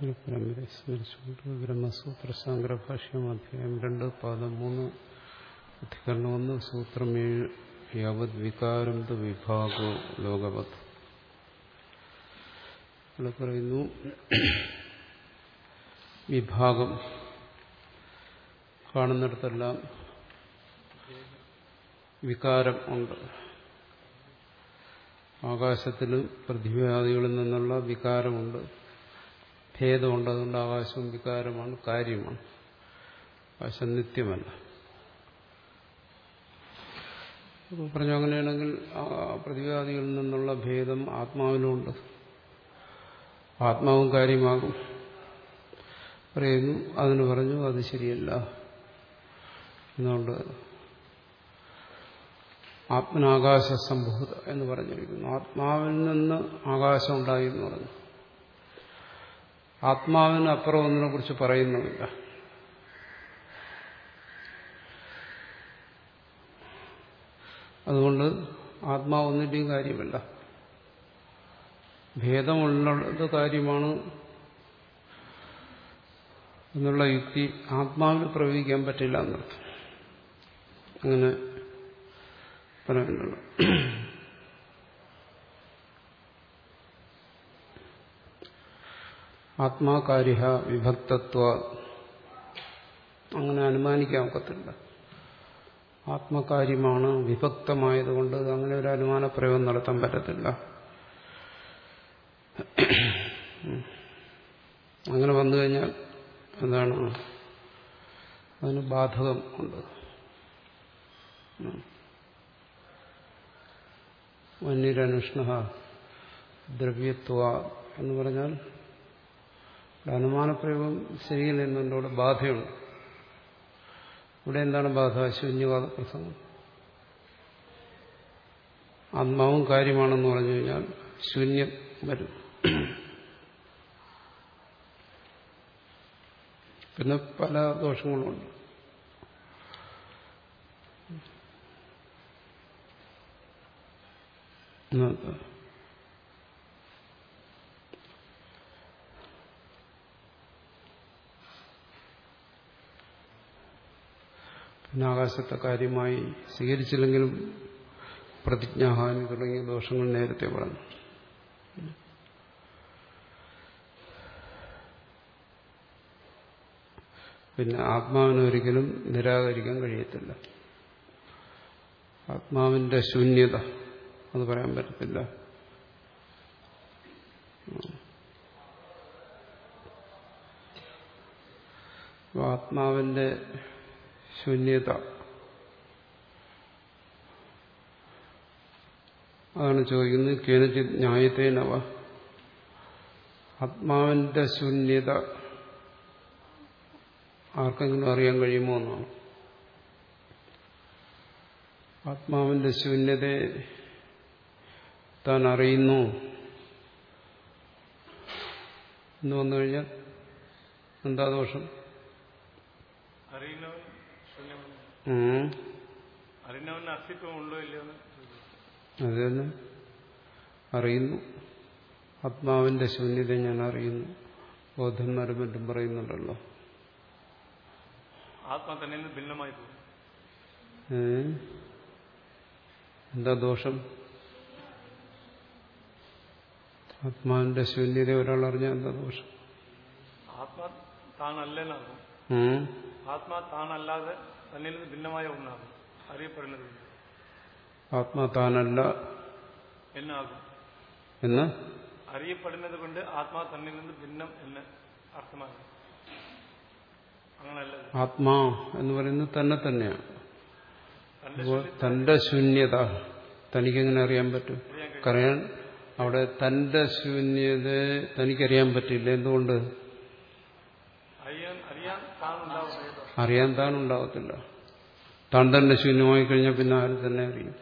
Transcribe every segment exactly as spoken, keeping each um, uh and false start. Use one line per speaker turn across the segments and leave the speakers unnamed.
പരമ്പരയെ സ്മരിച്ചുകൊണ്ട് ബ്രഹ്മസൂത്ര ശാങ്കരഭാഷ്യം അധ്യായം രണ്ട് പാദം മൂന്ന് അധികരണം ഒന്ന് സൂത്രം ഏഴ് യാവത് വികാരം തു വിഭാഗോ ലോകവത്. ഇവിടെ പറയുന്നു വിഭാഗം കാണുന്നിടത്തെല്ലാം വികാരം ഉണ്ട്. ആകാശത്തിലും പൃഥ്വിയാദികളിൽ നിന്നുള്ള വികാരമുണ്ട്, ഭേദമുണ്ട്. അതുകൊണ്ട് ആകാശവും വികാരമാണ്, കാര്യമാണ്. ആകാശം നിത്യമല്ല. അപ്പോൾ പറഞ്ഞു അങ്ങനെയാണെങ്കിൽ പൃഥ്വിയാദികളിൽ നിന്നുള്ള ഭേദം ആത്മാവിനുണ്ട്, ആത്മാവും കാര്യമാകും പറയുന്നു. അതിന് പറഞ്ഞു അത് ശരിയല്ല. എന്നുകൊണ്ട് ആത്മനാകാശ സംഭൂത എന്ന് പറഞ്ഞിരിക്കുന്നു. ആത്മാവിൽ നിന്ന് ആകാശം ഉണ്ടായി എന്ന് പറഞ്ഞു. ആത്മാവിന് അപ്പുറം ഒന്നിനെ കുറിച്ച് പറയുന്നുമില്ല. അതുകൊണ്ട് ആത്മാവ് ഒന്നിന്റെയും കാര്യമല്ല. ഭേദമുള്ളത് കാര്യമാണ് എന്നുള്ള യുക്തി ആത്മാവിന് പ്രയോഗിക്കാൻ പറ്റില്ല എന്നർത്ഥം. അങ്ങനെ പറയുന്നുള്ളൂ. ആത്മാകാര്യ വിഭക്തത്വ അങ്ങനെ അനുമാനിക്കാൻ ഒക്കത്തില്ല. ആത്മകാര്യമാണ്, വിഭക്തമായതുകൊണ്ട് അങ്ങനെ ഒരു അനുമാന പ്രയോഗം നടത്താൻ പറ്റത്തില്ല. അങ്ങനെ വന്നു കഴിഞ്ഞാൽ എന്താണ്, അതിന് ബാധകം ഉണ്ട്. വന്യരനുഷ്ണ ദ്രവ്യത്വ എന്ന് പറഞ്ഞാൽ അനുമാനപ്രയോഗം ശരിയിൽ നിന്നുണ്ട്. അവിടെ ബാധയുണ്ട്. ഇവിടെ എന്താണ് ബാധ? ശൂന്യവാദ പ്രസംഗം. ആത്മാവും കാര്യമാണെന്ന് പറഞ്ഞു കഴിഞ്ഞാൽ ശൂന്യം വരും. പിന്നെ പല ദോഷങ്ങളുമുണ്ട്. പിന്നെ ആകാശത്തെ കാര്യമായി സ്വീകരിച്ചില്ലെങ്കിലും പ്രതിജ്ഞാഹാനി തുടങ്ങിയ ദോഷങ്ങൾ നേരത്തെ പറഞ്ഞു. പിന്നെ ആത്മാവിനെ ഒരിക്കലും നിരാകരിക്കാൻ കഴിയത്തില്ല. ആത്മാവിന്റെ ശൂന്യത അത് പറയാൻ പറ്റത്തില്ല. ആത്മാവിന്റെ ശൂന്യത അതാണ് ചോദിക്കുന്നത്. കേനചിത് ന്യായത്തേനവ, ആത്മാവിന്റെ ശൂന്യത ആർക്കെങ്കിലും അറിയാൻ കഴിയുമോ എന്നാണ്. ആത്മാവിന്റെ ശൂന്യതയെ താൻ അറിയുന്നു എന്ന് വന്നു കഴിഞ്ഞാൽ എന്താ ദോഷം? അത് തന്നെ അറിയുന്നു. ആത്മാവിന്റെ ശൂന്യത ഞാൻ അറിയുന്നു. ബോധന്മാരും മറ്റും പറയുന്നുണ്ടല്ലോ.
ആത്മാ തന്നെ ഭിന്നമായി പോകും.
എന്താ ദോഷം? ആത്മാവിന്റെ ശൂന്യത ഒരാൾ അറിഞ്ഞാൽ എന്താ ദോഷം?
ആത്മാ താനല്ലെന്നാകും. ആത്മാ താനല്ലാതെ തന്നിൽ നിന്ന് ഭിന്നമായ ഒന്നാകും അറിയപ്പെടുന്നത്.
ആത്മാ താനല്ല
എന്നാകും
എന്ന്
അറിയപ്പെടുന്നത് കൊണ്ട് ആത്മാ തന്നിൽ നിന്ന് ഭിന്നം എന്ന് അർത്ഥമാകും. അങ്ങനല്ല.
ആത്മാ എന്ന് പറയുന്നത് തന്നെ തന്നെയാണ്. തന്റെ ശൂന്യത തനിക്കെങ്ങനെ അറിയാൻ പറ്റും? പറയാൻ അവിടെ തന്റെ ശൂന്യത തനിക്കറിയാൻ പറ്റില്ല. എന്തുകൊണ്ട്? അറിയാൻ താൻ ഉണ്ടാവത്തില്ല. താൻ തന്നെ ശൂന്യമായി കഴിഞ്ഞാൽ പിന്നെ ആരും തന്നെ അറിയും.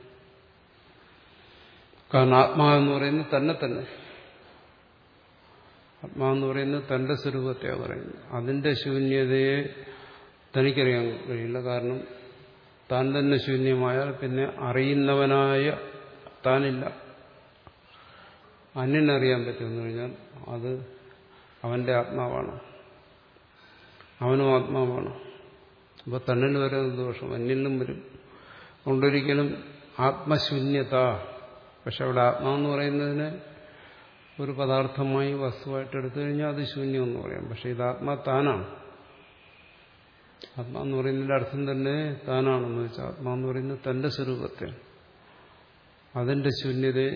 കാരണം ആത്മാവെന്ന് പറയുന്നത് തന്നെ തന്നെ ആത്മാവെന്ന് പറയുന്നത് തന്റെ സ്വരൂപത്തെയാണ് പറയുന്നത്. അതിന്റെ ശൂന്യതയെ തനിക്കറിയാൻ കഴിയില്ല. കാരണം താൻ തന്നെ ശൂന്യമായാൽ പിന്നെ അറിയുന്നവനായ താനില്ല. അന്യനറിയാൻ പറ്റുമെന്ന് കഴിഞ്ഞാൽ അത് അവന്റെ ആത്മാവാണ്, അവനും ആത്മാവാണ്. അപ്പോൾ തന്നിൽ വരുന്ന ദോഷം അന്യനിലും വരും. അതുകൊണ്ടൊരിക്കലും ആത്മശൂന്യത, പക്ഷെ അവിടെ ആത്മാവെന്ന് പറയുന്നതിന് ഒരു പദാർത്ഥമായി വസ്തുവായിട്ട് എടുത്തു കഴിഞ്ഞാൽ അത് ശൂന്യം എന്ന് പറയാം. പക്ഷെ ഇത് ആത്മാ താനാണ്. ആത്മാ എന്ന് പറയുന്നതിന്റെ അർത്ഥം തന്നെ താനാണെന്ന് വെച്ചാൽ ആത്മാ എന്ന് പറയുന്നത് തന്റെ സ്വരൂപത്തെ, അതിന്റെ ശൂന്യതയെ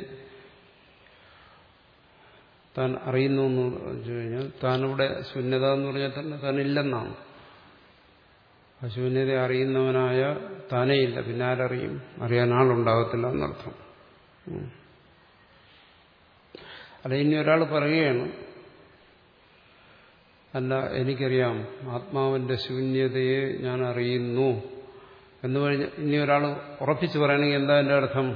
താൻ അറിയുന്നു എന്ന് വെച്ചു കഴിഞ്ഞാൽ താനിവിടെ ശൂന്യത എന്ന് പറഞ്ഞാൽ തന്നെ താനില്ലെന്നാണ്. ആ ശൂന്യത അറിയുന്നവനായ താനേ ഇല്ല, പിന്നെ ആരറിയും? അറിയാൻ ആളുണ്ടാകത്തില്ല എന്നർത്ഥം. അല്ല, ഇനി ഒരാൾ പറയുകയാണ്, അല്ല എനിക്കറിയാം ആത്മാവിന്റെ ശൂന്യതയെ ഞാൻ അറിയുന്നു എന്ന് കഴിഞ്ഞ് ഇനി ഒരാൾ ഉറപ്പിച്ച് പറയണമെങ്കിൽ എന്താ എന്റെ അർത്ഥം?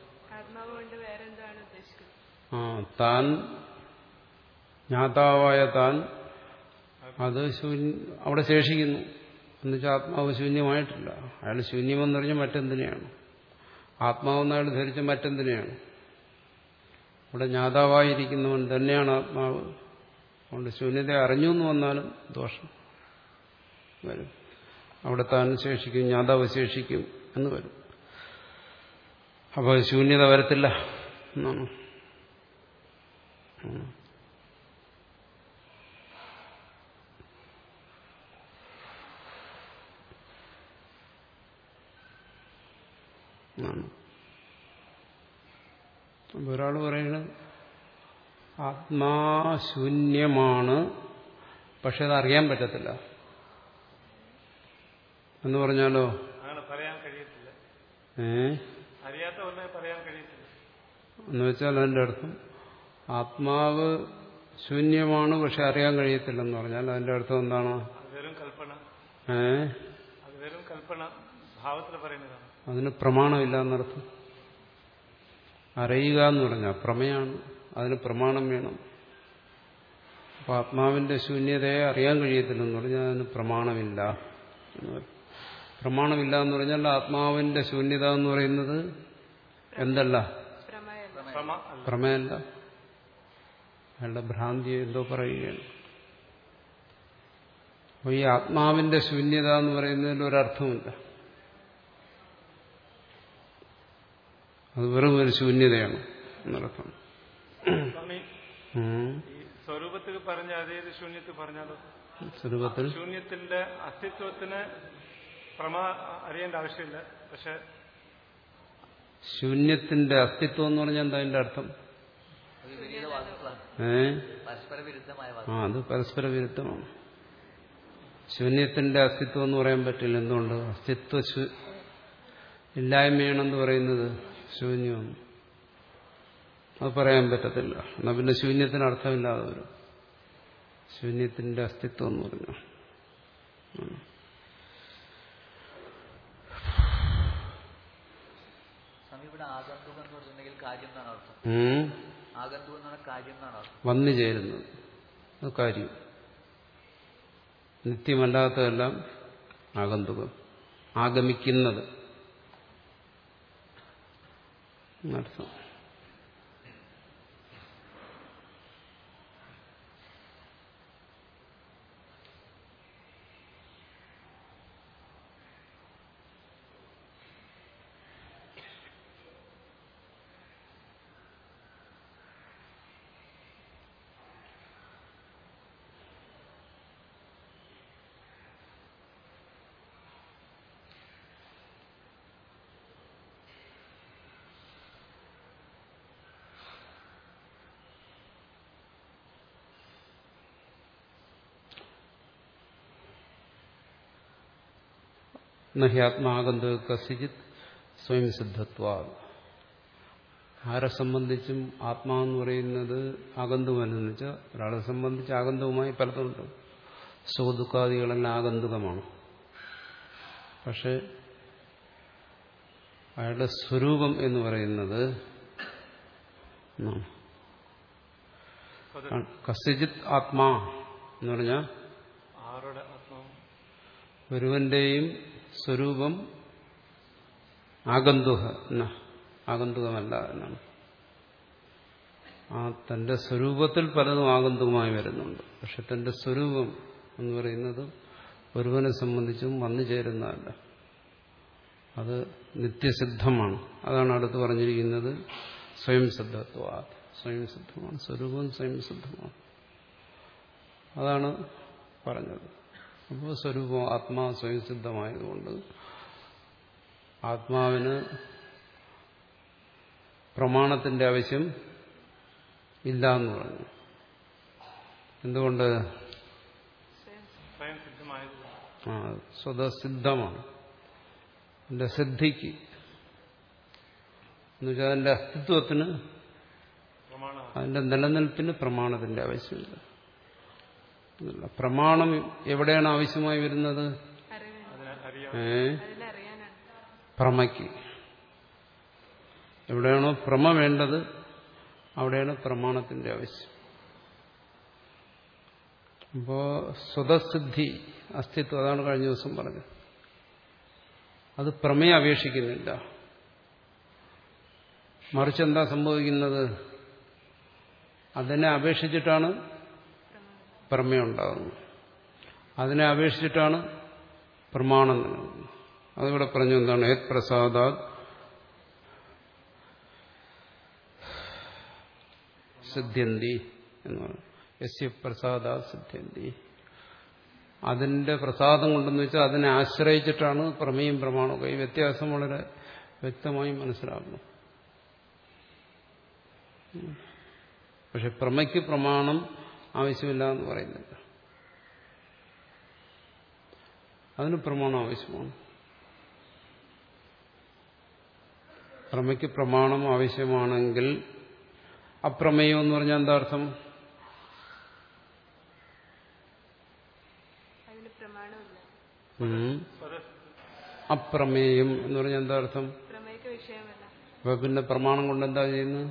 ആ താൻ ജ്ഞാതാവായ താൻ അത് അവിടെ ശേഷിക്കുന്നു എന്നുവെച്ചാൽ ആത്മാവ് ശൂന്യമായിട്ടില്ല. അയാൾ ശൂന്യമെന്ന് പറഞ്ഞാൽ മറ്റെന്തിനെയാണ്? ആത്മാവെന്ന് അയാൾ ധരിച്ച മറ്റെന്തിനെയാണ്? അവിടെ ജ്ഞാതാവായിരിക്കുന്നവൻ തന്നെയാണ് ആത്മാവ്. അതുകൊണ്ട് ശൂന്യത അറിഞ്ഞു എന്ന് വന്നാലും ദോഷം വരും. അവിടെ താൻ ശേഷിക്കും, ജ്ഞാതാവ് ശേഷിക്കും എന്ന് വരും. അപ്പോൾ ശൂന്യത വരത്തില്ല എന്നാണ്. അപ്പൊ ഒരാൾ പറയുന്നത് ആത്മാശൂന്യമാണ്, പക്ഷെ അത് അറിയാൻ പറ്റത്തില്ല എന്ന് പറഞ്ഞാലോ?
പറയാൻ കഴിയത്തില്ല.
ഏ
അറിയാത്ത ഒന്നേ പറയാൻ കഴിയത്തില്ല
എന്ന് വെച്ചാൽ അതിന്റെ അർത്ഥം ആത്മാവ് ശൂന്യമാണ് പക്ഷെ അറിയാൻ കഴിയത്തില്ലെന്ന് പറഞ്ഞാൽ അതിന്റെ അർത്ഥം എന്താണ്?
വെറും കൽപ്പന.
ഏ
അത് വെറും കൽപ്പന ഭാവത്തിൽ പറയുന്നതാണ്.
അതിന് പ്രമാണമില്ല എന്നർത്ഥം. അറിയുക എന്ന് പറഞ്ഞാൽ പ്രമേയാണ്, അതിന് പ്രമാണം വേണം. അപ്പൊ ആത്മാവിന്റെ ശൂന്യതയെ അറിയാൻ കഴിയത്തില്ലെന്ന് പറഞ്ഞാൽ അതിന് പ്രമാണമില്ല. പ്രമാണമില്ല എന്ന് പറഞ്ഞാൽ ആത്മാവിന്റെ ശൂന്യത എന്ന് പറയുന്നത് എന്തല്ല? പ്രമേയല്ല. അയാളുടെ ഭ്രാന്തി എന്തോ പറയുകയാണ്. അപ്പൊ ഈ ആത്മാവിന്റെ ശൂന്യത എന്ന് പറയുന്നതിൽ ഒരർത്ഥമില്ല. അത് വെറും ഒരു ശൂന്യതയാണ് എന്നർത്ഥം.
സ്വരൂപത്തിൽ പറഞ്ഞ അതേ ശൂന്യത്തിൽ പറഞ്ഞാലോ?
സ്വരൂപത്തിൽ
ശൂന്യത്തിന്റെ അസ്തിത്വത്തിന് പ്രമാ അറിയേണ്ട ആവശ്യമില്ല. പക്ഷെ
ശൂന്യത്തിന്റെ അസ്തിത്വം എന്ന് പറഞ്ഞാൽ എന്താ അതിന്റെ അർത്ഥം? ഏ ആ അത് പരസ്പര വിരുദ്ധമാണ്. ശൂന്യത്തിന്റെ അസ്തിത്വം എന്ന് പറയാൻ പറ്റില്ല. എന്തുകൊണ്ട്? അസ്തിത്വ ഇല്ലായ്മയാണെന്ന് പറയുന്നത് ശൂന്യമാണ്. അത് പറയാൻ പറ്റത്തില്ല. എന്നാ പിന്നെ ശൂന്യത്തിന് അർത്ഥമില്ലാതെ വരും. ശൂന്യത്തിന്റെ അസ്തിത്വം എന്ന് പറഞ്ഞു. വന്നു ചേരുന്നത് അത് കാര്യം. നിത്യമല്ലാത്തതെല്ലാം ആഗന്തുകം, ആഗമിക്കുന്നത് എന്നർത്ഥം. നഹ്യാത്മാഗന്തു കസിജിത് സ്വയം സിദ്ധത്വ. ആരെ സംബന്ധിച്ചും ആത്മാവെന്ന് പറയുന്നത് ആഗന്തുകമെന്ന് വെച്ചാൽ ഒരാളെ സംബന്ധിച്ച് ആഗന്തുകമായി പലതുണ്ട്. സുഖദുഃഖാദികളെല്ലാം ആഗന്തുകമാണ്. പക്ഷെ അയാളുടെ സ്വരൂപം എന്ന് പറയുന്നത് കസിജിത് ആത്മാ എന്ന് പറഞ്ഞാൽ ഒരുവന്റെയും സ്വരൂപം ആഗന്തുക ആഗന്തുകമല്ല എന്നാണ്. ആ തന്റെ സ്വരൂപത്തിൽ പലതും ആഗന്തുകമായി വരുന്നുണ്ട്. പക്ഷെ തന്റെ സ്വരൂപം എന്ന് പറയുന്നത് ഒരുവനെ സംബന്ധിച്ചും വന്നു ചേരുന്നതല്ല. അത് നിത്യസിദ്ധമാണ്. അതാണ് അടുത്ത് പറഞ്ഞിരിക്കുന്നത് സ്വയം സിദ്ധത്വ. സ്വയം സിദ്ധമാണ്. സ്വരൂപം സ്വയം സിദ്ധമാണ്. അതാണ് പറഞ്ഞത്. അപ്പോൾ സ്വരൂപം ആത്മാവ് സ്വയം സിദ്ധമായതുകൊണ്ട് ആത്മാവിന് പ്രമാണത്തിന്റെ ആവശ്യം ഇല്ല എന്ന് പറഞ്ഞു. എന്തുകൊണ്ട്? ആ സ്വതസിദ്ധമാണ്. അതിന്റെ സിദ്ധിക്ക് എന്നുവെച്ചാൽ അതിന്റെ അസ്തിത്വത്തിന്, അതിന്റെ നിലനിൽപ്പിന് പ്രമാണത്തിന്റെ ആവശ്യമില്ല. പ്രമാണം എവിടെയാണ് ആവശ്യമായി വരുന്നത്? ഏ പ്രമയ്ക്ക്. എവിടെയാണോ പ്രമ വേണ്ടത് അവിടെയാണ് പ്രമാണത്തിന്റെ ആവശ്യം. അപ്പോ സ്വതസിദ്ധി അസ്തിത്വം, അതാണ് കഴിഞ്ഞ ദിവസം പറഞ്ഞത്. അത് പ്രമേയം അപേക്ഷിക്കുന്നില്ല. മറിച്ച് എന്താ സംഭവിക്കുന്നത്? അതിനെ അപേക്ഷിച്ചിട്ടാണ് പ്രമേയം ഉണ്ടാകുന്നത്. അതിനെ അപേക്ഷിച്ചിട്ടാണ് പ്രമാണം നൽകുന്നത്. അതിവിടെ പറഞ്ഞു എന്താണ്? ഏത് പ്രസാദാത് സിദ്ധ്യന്തി എന്ന് പറഞ്ഞു. യസ്യ പ്രസാദാ സിദ്ധ്യന്തി. അതിന്റെ പ്രസാദം കൊണ്ടെന്ന് വെച്ചാൽ അതിനെ ആശ്രയിച്ചിട്ടാണ് പ്രമേയം പ്രമാണമൊക്കെ. ഈ വ്യത്യാസം വളരെ വ്യക്തമായി മനസ്സിലാക്കണം. പക്ഷെ പ്രമയ്ക്ക് പ്രമാണം ആവശ്യമില്ല എന്ന് പറയുന്നില്ല. അതിന് പ്രമാണം ആവശ്യമാണ്. പ്രമയ്ക്ക് പ്രമാണം ആവശ്യമാണെങ്കിൽ അപ്രമേയം എന്ന് പറഞ്ഞാൽ എന്താ അർത്ഥം? അപ്രമേയം എന്ന് പറഞ്ഞാൽ എന്താ അർത്ഥം? അപ്പൊ പിന്നെ പ്രമാണം കൊണ്ട് എന്താ ചെയ്യുന്നത്?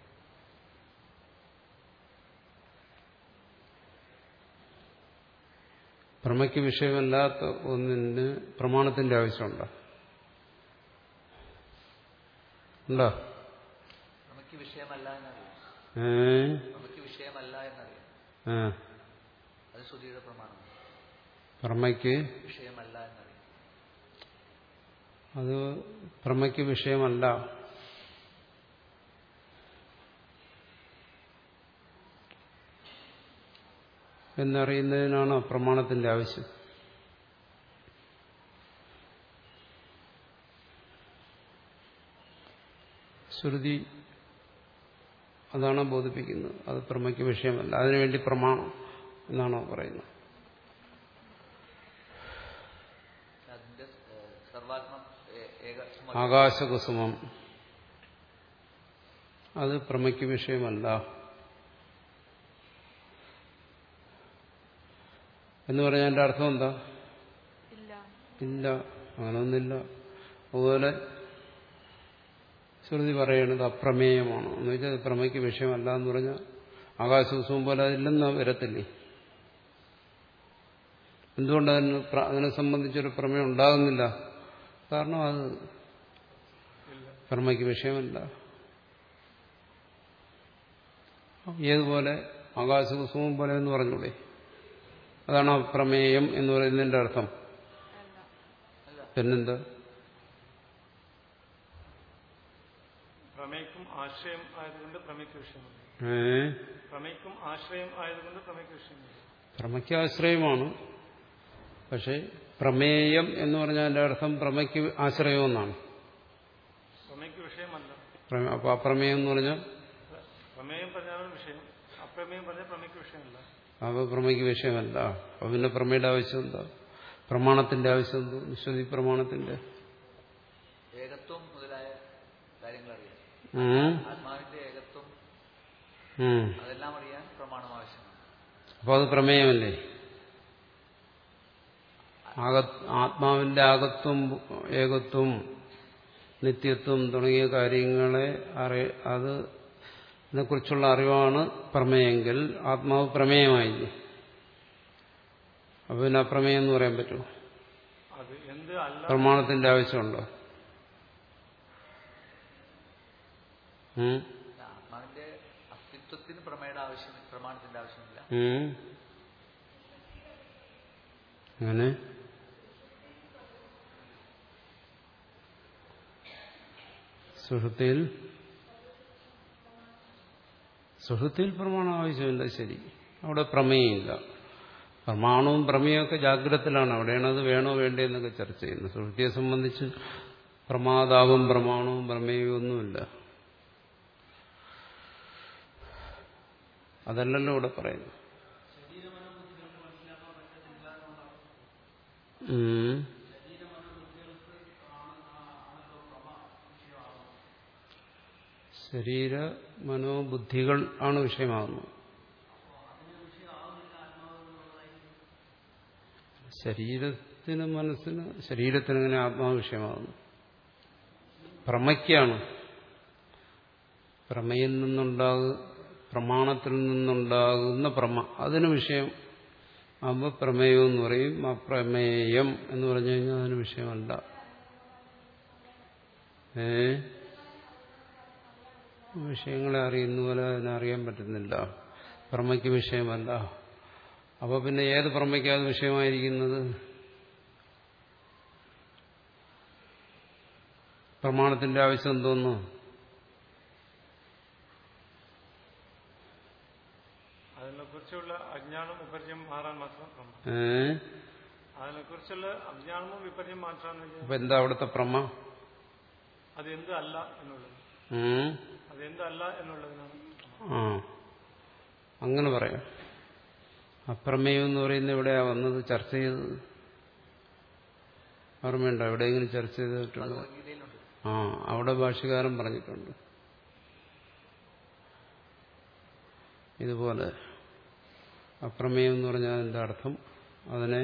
പ്രമയ്ക്ക് വിഷയമല്ലാത്ത ഒന്നിന് പ്രമാണത്തിന്റെ ആവശ്യമുണ്ടോ? ഉണ്ടോ? പ്രമയ്ക്ക് അത് പ്രമയ്ക്ക് വിഷയമല്ല. എന്നറിയുന്നതിനാണ് പ്രമാണത്തിന്റെ ആവശ്യം. ശ്രുതി അതാണ് ബോധിപ്പിക്കുന്നത്. അത് പ്രമയ്ക്ക് വിഷയമല്ല, അതിനുവേണ്ടി പ്രമാണം എന്നാണോ പറയുന്നത്? ആകാശകുസുമം അത് പ്രമയ്ക്ക് വിഷയമല്ല എന്ന് പറഞ്ഞാൽ എന്റെ അർത്ഥം എന്താ? ഇല്ല, അങ്ങനൊന്നില്ല. അതുപോലെ ശ്രുതി പറയണത് അപ്രമേയമാണ് എന്ന് വെച്ചാൽ പ്രമയ്ക്ക് വിഷയമല്ല എന്ന് പറഞ്ഞാൽ ആകാശകുസുമം പോലെ അതില്ലെന്ന് വരത്തില്ലേ? എന്തുകൊണ്ട് അതിന് അതിനെ സംബന്ധിച്ചൊരു പ്രമേയം ഉണ്ടാകുന്നില്ല? കാരണം അത് പ്രമയ്ക്ക് വിഷയമല്ല. ഏതുപോലെ ആകാശകുസുമം പോലെ എന്ന് പറഞ്ഞൂടെ? അതാണ് അപ്രമേയം എന്ന് പറയുന്നതിന്റെ അർത്ഥം. പിന്നെന്താ?
പ്രമേയക്കും ആശ്രയം ആയതുകൊണ്ട് പ്രമേയക്ക് വിഷയമില്ല. പ്രമേയക്കും ആശ്രയം ആയതുകൊണ്ട് പ്രമേയക്ക് വിഷയമില്ല.
പ്രമയ്ക്ക് ആശ്രയമാണ്. പക്ഷെ പ്രമേയം എന്ന് പറഞ്ഞാൽ അതിന്റെ അർത്ഥം പ്രമയ്ക്ക് ആശ്രയമെന്നാണ്.
പ്രമേയക്ക് വിഷയമല്ല.
അപ്പൊ അപ്രമേയം എന്ന് പറഞ്ഞാൽ
പ്രമേയം പറഞ്ഞാലും വിഷയം, അപ്രമേയം പറഞ്ഞാൽ പ്രമേയക്ക് വിഷയമല്ല.
അപ്പൊ പ്രമയ്ക്ക് വിഷയമല്ല. അപ്പൊ പിന്നെ പ്രമേയുടെ ആവശ്യം എന്താ? പ്രമാണത്തിന്റെ ആവശ്യം എന്തോ? ശ്രുതി പ്രമാണത്തിന്റെ
ഏകത്വം മുതലായ കാര്യങ്ങൾ അറിയാം. ആത്മാവിന്റെ ഏകത്വം അതെല്ലാം അറിയാൻ പ്രമാണം ആവശ്യമാണ്.
അപ്പൊ അത് പ്രമേയമല്ലേ? ആത്മാവിന്റെ ആകത്വം, ഏകത്വം, നിത്യത്വം തുടങ്ങിയ കാര്യങ്ങളെ അറിയ അത് ഇതിനെക്കുറിച്ചുള്ള അറിവാണ് പ്രമേയെങ്കിൽ ആത്മാവ് പ്രമേയമായില്ലേ? അപ്പൊ പിന്നെ അപ്രമേയം എന്ന് പറയാൻ പറ്റുമോ? പ്രമാണത്തിന്റെ ആവശ്യമുണ്ടോ?
ആത്മാവിന്റെ പ്രമേയുടെ ആവശ്യം പ്രമാണത്തിന്റെ ആവശ്യമില്ല.
ഉം. അങ്ങനെ സുഹൃത്തിൽ സുഹൃത്തിൽ പ്രമാണം ആവശ്യമില്ല. ശരി, അവിടെ പ്രമേയമില്ല. പ്രമാണവും പ്രമേയമൊക്കെ ജാഗ്രതത്തിലാണ്. അവിടെയാണ് അത് വേണോ വേണ്ടേ എന്നൊക്കെ ചർച്ച ചെയ്യുന്നത്. സുഹൃത്തിയെ സംബന്ധിച്ച് പ്രമാതാവും പ്രമാണവും പ്രമേയവും ഒന്നുമില്ല. അതല്ലല്ലോ ഇവിടെ പറയുന്നു. ശരീര മനോബുദ്ധികൾ ആണ് വിഷയമാകുന്നത്. ശരീരത്തിന് മനസ്സിന് ശരീരത്തിന് ഇങ്ങനെ ആത്മാവ് വിഷയമാകുന്നു. പ്രമയ്ക്കാണ്. പ്രമയിൽ നിന്നുണ്ടാകു പ്രമാണത്തിൽ നിന്നുണ്ടാകുന്ന പ്രമ അതിന് വിഷയം ആകുമ്പോൾ പ്രമേയം എന്ന് പറയും. അപ്രമേയം എന്ന് പറഞ്ഞു കഴിഞ്ഞാൽ അതിന് വിഷയമല്ല. ഏ വിഷയങ്ങളെ അറിയുന്ന പോലെ അതിനെ അറിയാൻ പറ്റുന്നില്ല. പ്രമയ്ക്ക് വിഷയമല്ല. അപ്പൊ പിന്നെ ഏത് പ്രമയ്ക്കാത് വിഷയമായിരിക്കുന്നത്? പ്രമാണത്തിന്റെ ആവശ്യം എന്തോന്നു?
അതിനെക്കുറിച്ചുള്ള അജ്ഞാനം വിപര്യം മാറാൻ മാത്രം.
ഏ
അതിനെക്കുറിച്ചുള്ള അജ്ഞാനവും വിപര്യം മാറ്റാൻ.
അപ്പൊ എന്താ അവിടുത്തെ പ്രമ?
അത് എന്ത് അല്ല എന്നുള്ളത്. അത് എന്തല്ല എന്നുള്ളതിനാണ്.
ആ അങ്ങനെ പറയാം. അപ്രമേയം എന്ന് പറയുന്നത് എവിടെയാ വന്നത് ചർച്ച ചെയ്തത്? ഓർമ്മയുണ്ടോ? എവിടെയെങ്കിലും ചർച്ച ചെയ്തിട്ടുണ്ടോ? ആ അവിടെ ഭാഷ്യകാരൻ പറഞ്ഞിട്ടുണ്ട് ഇതുപോലെ. അപ്രമേയം എന്ന് പറഞ്ഞാൽ അതിന്റെ അർത്ഥം അതിനെ